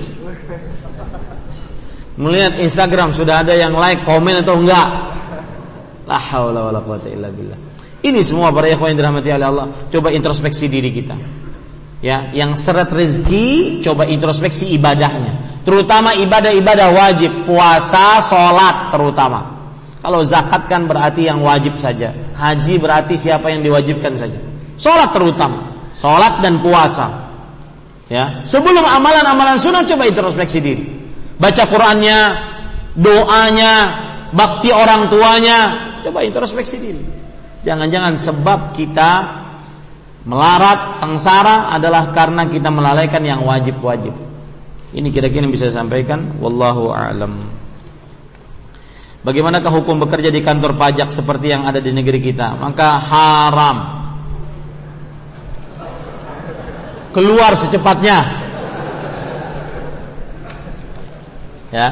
Melihat Instagram sudah ada yang like, komen atau enggak. La haula wala quwwata illa billah. Ini semua para ikhwan yang dirahmati oleh Allah. Coba introspeksi diri kita. Ya, yang seret rezeki, coba introspeksi ibadahnya. Terutama ibadah-ibadah wajib, puasa, sholat terutama. Kalau zakat kan berarti yang wajib saja. Haji berarti siapa yang diwajibkan saja. Sholat terutama, sholat dan puasa. Ya, sebelum amalan-amalan sunnah coba introspeksi diri. Baca Qur'annya, doanya, bakti orang tuanya, coba introspeksi diri. Jangan-jangan sebab kita melarat, sengsara adalah karena kita melalaikan yang wajib-wajib. Ini kira-kira yang bisa saya sampaikan. Wallahu a'lam. Bagaimanakah hukum bekerja di kantor pajak seperti yang ada di negeri kita? Maka haram. Keluar secepatnya. Ya.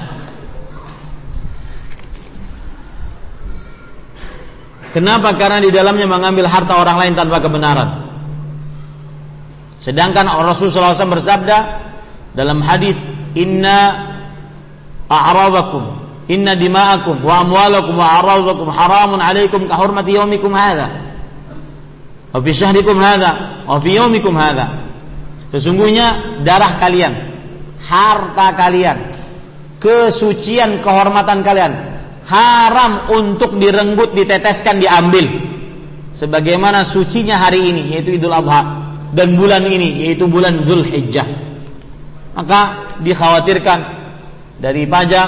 Kenapa? Karena di dalamnya mengambil harta orang lain tanpa kebenaran. Sedangkan Rasulullah SAW bersabda dalam hadis, Inna a'radakum, inna dima'akum wa amwalakum wa a'radakum haramun alaikum ka hurmati yaumikum hadha wa fi syahrikum hadha wa fi yaumikum hadha. Sesungguhnya darah kalian, harta kalian, kesucian, kehormatan kalian haram untuk direnggut, diteteskan, diambil. Sebagaimana sucinya hari ini, yaitu Idul Adha, dan bulan ini, yaitu bulan Dzulhijjah. Maka dikhawatirkan dari pajak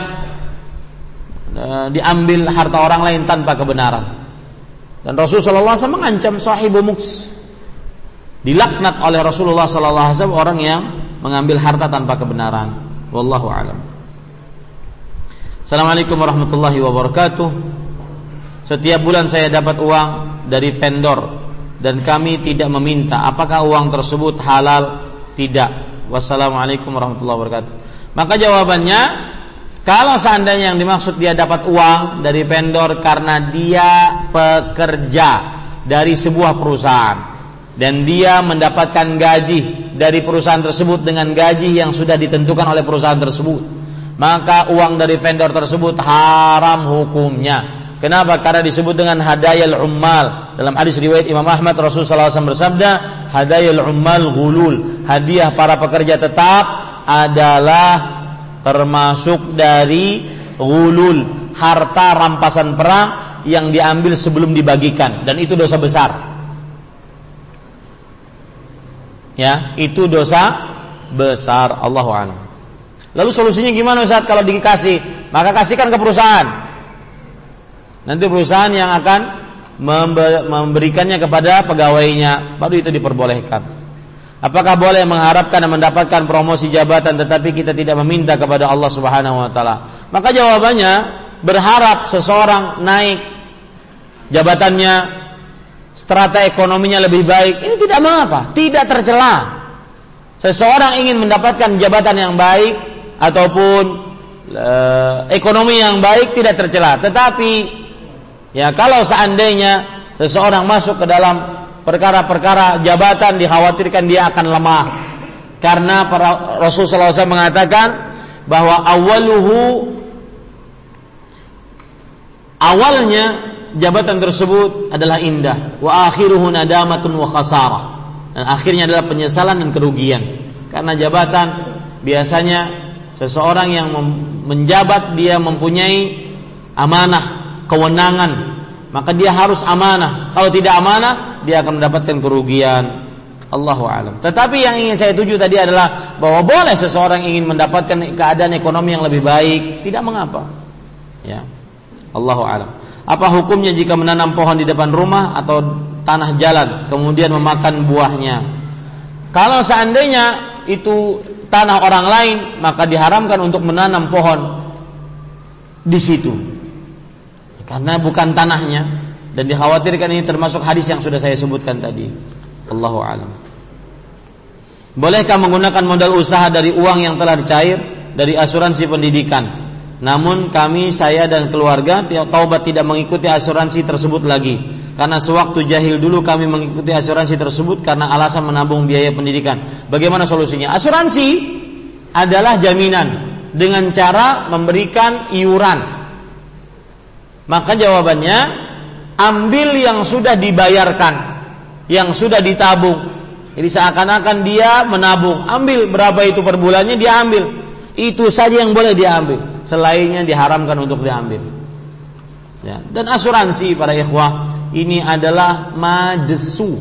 diambil harta orang lain tanpa kebenaran. Dan Rasulullah SAW mengancam sahibu muks, dilaknat oleh Rasulullah SAW orang yang mengambil harta tanpa kebenaran. Wallahu a'lam. Assalamualaikum warahmatullahi wabarakatuh. Setiap bulan saya dapat uang dari vendor dan kami tidak meminta. Apakah uang tersebut halal? Tidak. Wassalamualaikum warahmatullahi wabarakatuh. Maka jawabannya, kalau seandainya yang dimaksud dia dapat uang dari vendor karena dia pekerja dari sebuah perusahaan dan dia mendapatkan gaji dari perusahaan tersebut dengan gaji yang sudah ditentukan oleh perusahaan tersebut, maka uang dari vendor tersebut haram hukumnya. Kenapa? Karena disebut dengan hadayal ummal. Dalam hadis riwayat Imam Ahmad, Rasulullah SAW bersabda, hadayal ummal ghulul. Hadiah para pekerja tetap adalah termasuk dari ghulul, harta rampasan perang yang diambil sebelum dibagikan, dan itu dosa besar. Ya, itu dosa besar. Allahu a'lam. Lalu solusinya gimana Ustaz kalau dikasih? Maka kasihkan ke perusahaan. Nanti perusahaan yang akan memberikannya kepada pegawainya, baru itu diperbolehkan. Apakah boleh mengharapkan dan mendapatkan promosi jabatan tetapi kita tidak meminta kepada Allah Subhanahu wa taala? Maka jawabannya, berharap seseorang naik jabatannya, strata ekonominya lebih baik, ini tidak mengapa, tidak tercela. Seseorang ingin mendapatkan jabatan yang baik ataupun ekonomi yang baik tidak tercela. Tetapi ya, kalau seandainya seseorang masuk ke dalam perkara-perkara jabatan, dikhawatirkan dia akan lemah. Karena Rasulullah SAW mengatakan bahwa awalnya jabatan tersebut adalah indah, wa akhiruhu nadamatun wa khasarah, dan akhirnya adalah penyesalan dan kerugian. Karena jabatan biasanya seseorang yang menjabat, dia mempunyai amanah, kewenangan, maka dia harus amanah. Kalau tidak amanah, dia akan mendapatkan kerugian. Allahu a'lam. Tetapi yang ingin saya tuju tadi adalah bahwa boleh seseorang ingin mendapatkan keadaan ekonomi yang lebih baik, tidak mengapa. Ya. Allahu a'lam. Apa hukumnya jika menanam pohon di depan rumah atau tanah jalan kemudian memakan buahnya? Kalau seandainya itu tanah orang lain, maka diharamkan untuk menanam pohon di situ. Karena bukan tanahnya, dan dikhawatirkan ini termasuk hadis yang sudah saya sebutkan tadi. Allahu a'lam. Bolehkah menggunakan modal usaha dari uang yang telah dicair dari asuransi pendidikan? Namun saya dan keluarga taubat tidak mengikuti asuransi tersebut lagi. Karena sewaktu jahil dulu kami mengikuti asuransi tersebut karena alasan menabung biaya pendidikan. Bagaimana solusinya? Asuransi adalah jaminan dengan cara memberikan iuran. Maka jawabannya, ambil yang sudah dibayarkan, yang sudah ditabung. Jadi seakan-akan dia menabung. Ambil berapa itu per bulannya, dia ambil. Itu saja yang boleh dia ambil. Selainnya diharamkan untuk diambil. Ya. Dan asuransi para ikhwah, ini adalah madesu.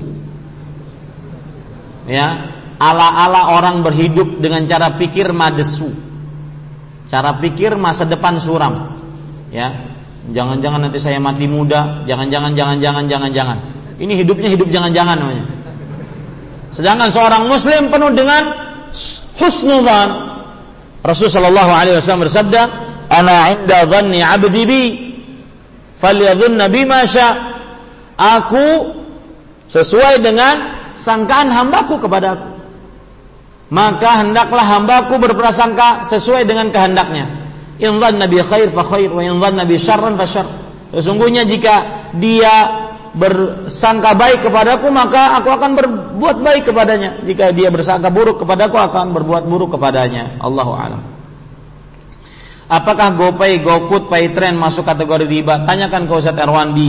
Ya, ala-ala orang berhidup dengan cara pikir madesu. Cara pikir masa depan suram. Ya. Jangan-jangan nanti saya mati muda, jangan-jangan. Ini hidupnya hidup jangan-jangan namanya. Sedangkan seorang muslim penuh dengan husnudzan. Rasulullah sallallahu alaihi wasallam bersabda, "Ana 'inda dhanni 'abdi bi, falyadhunna bima sya." Aku sesuai dengan sangkaan hambaku kepadaku. Maka hendaklah hambaku berprasangka sesuai dengan kehendaknya. In dhanna bi khair fa khair wa in dhanna bi syarran fa syarr. Sesungguhnya jika dia bersangka baik kepadaku, maka aku akan berbuat baik kepadanya. Jika dia bersangka buruk kepadaku, akan berbuat buruk kepadanya. Allahu a'lam. Apakah GoPay, GoFood, Paytrend masuk kategori riba? Tanyakan ke Ustaz Erwandi.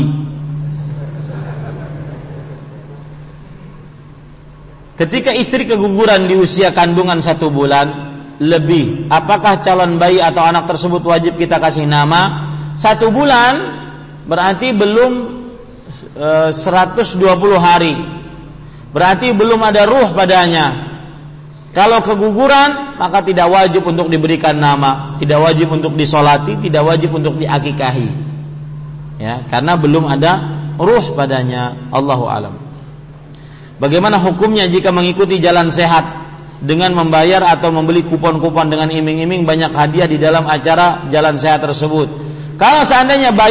Ketika istri keguguran di usia kandungan 1 bulan lebih, apakah calon bayi atau anak tersebut wajib kita kasih nama? 1 bulan berarti belum 120 hari, berarti belum ada ruh padanya. Kalau keguguran, maka tidak wajib untuk diberikan nama, tidak wajib untuk disolati, tidak wajib untuk diakikahi, ya, karena belum ada ruh padanya. Allahu a'lam. Bagaimana hukumnya jika mengikuti jalan sehat dengan membayar atau membeli kupon-kupon dengan iming-iming banyak hadiah di dalam acara jalan sehat tersebut? Kalau seandainya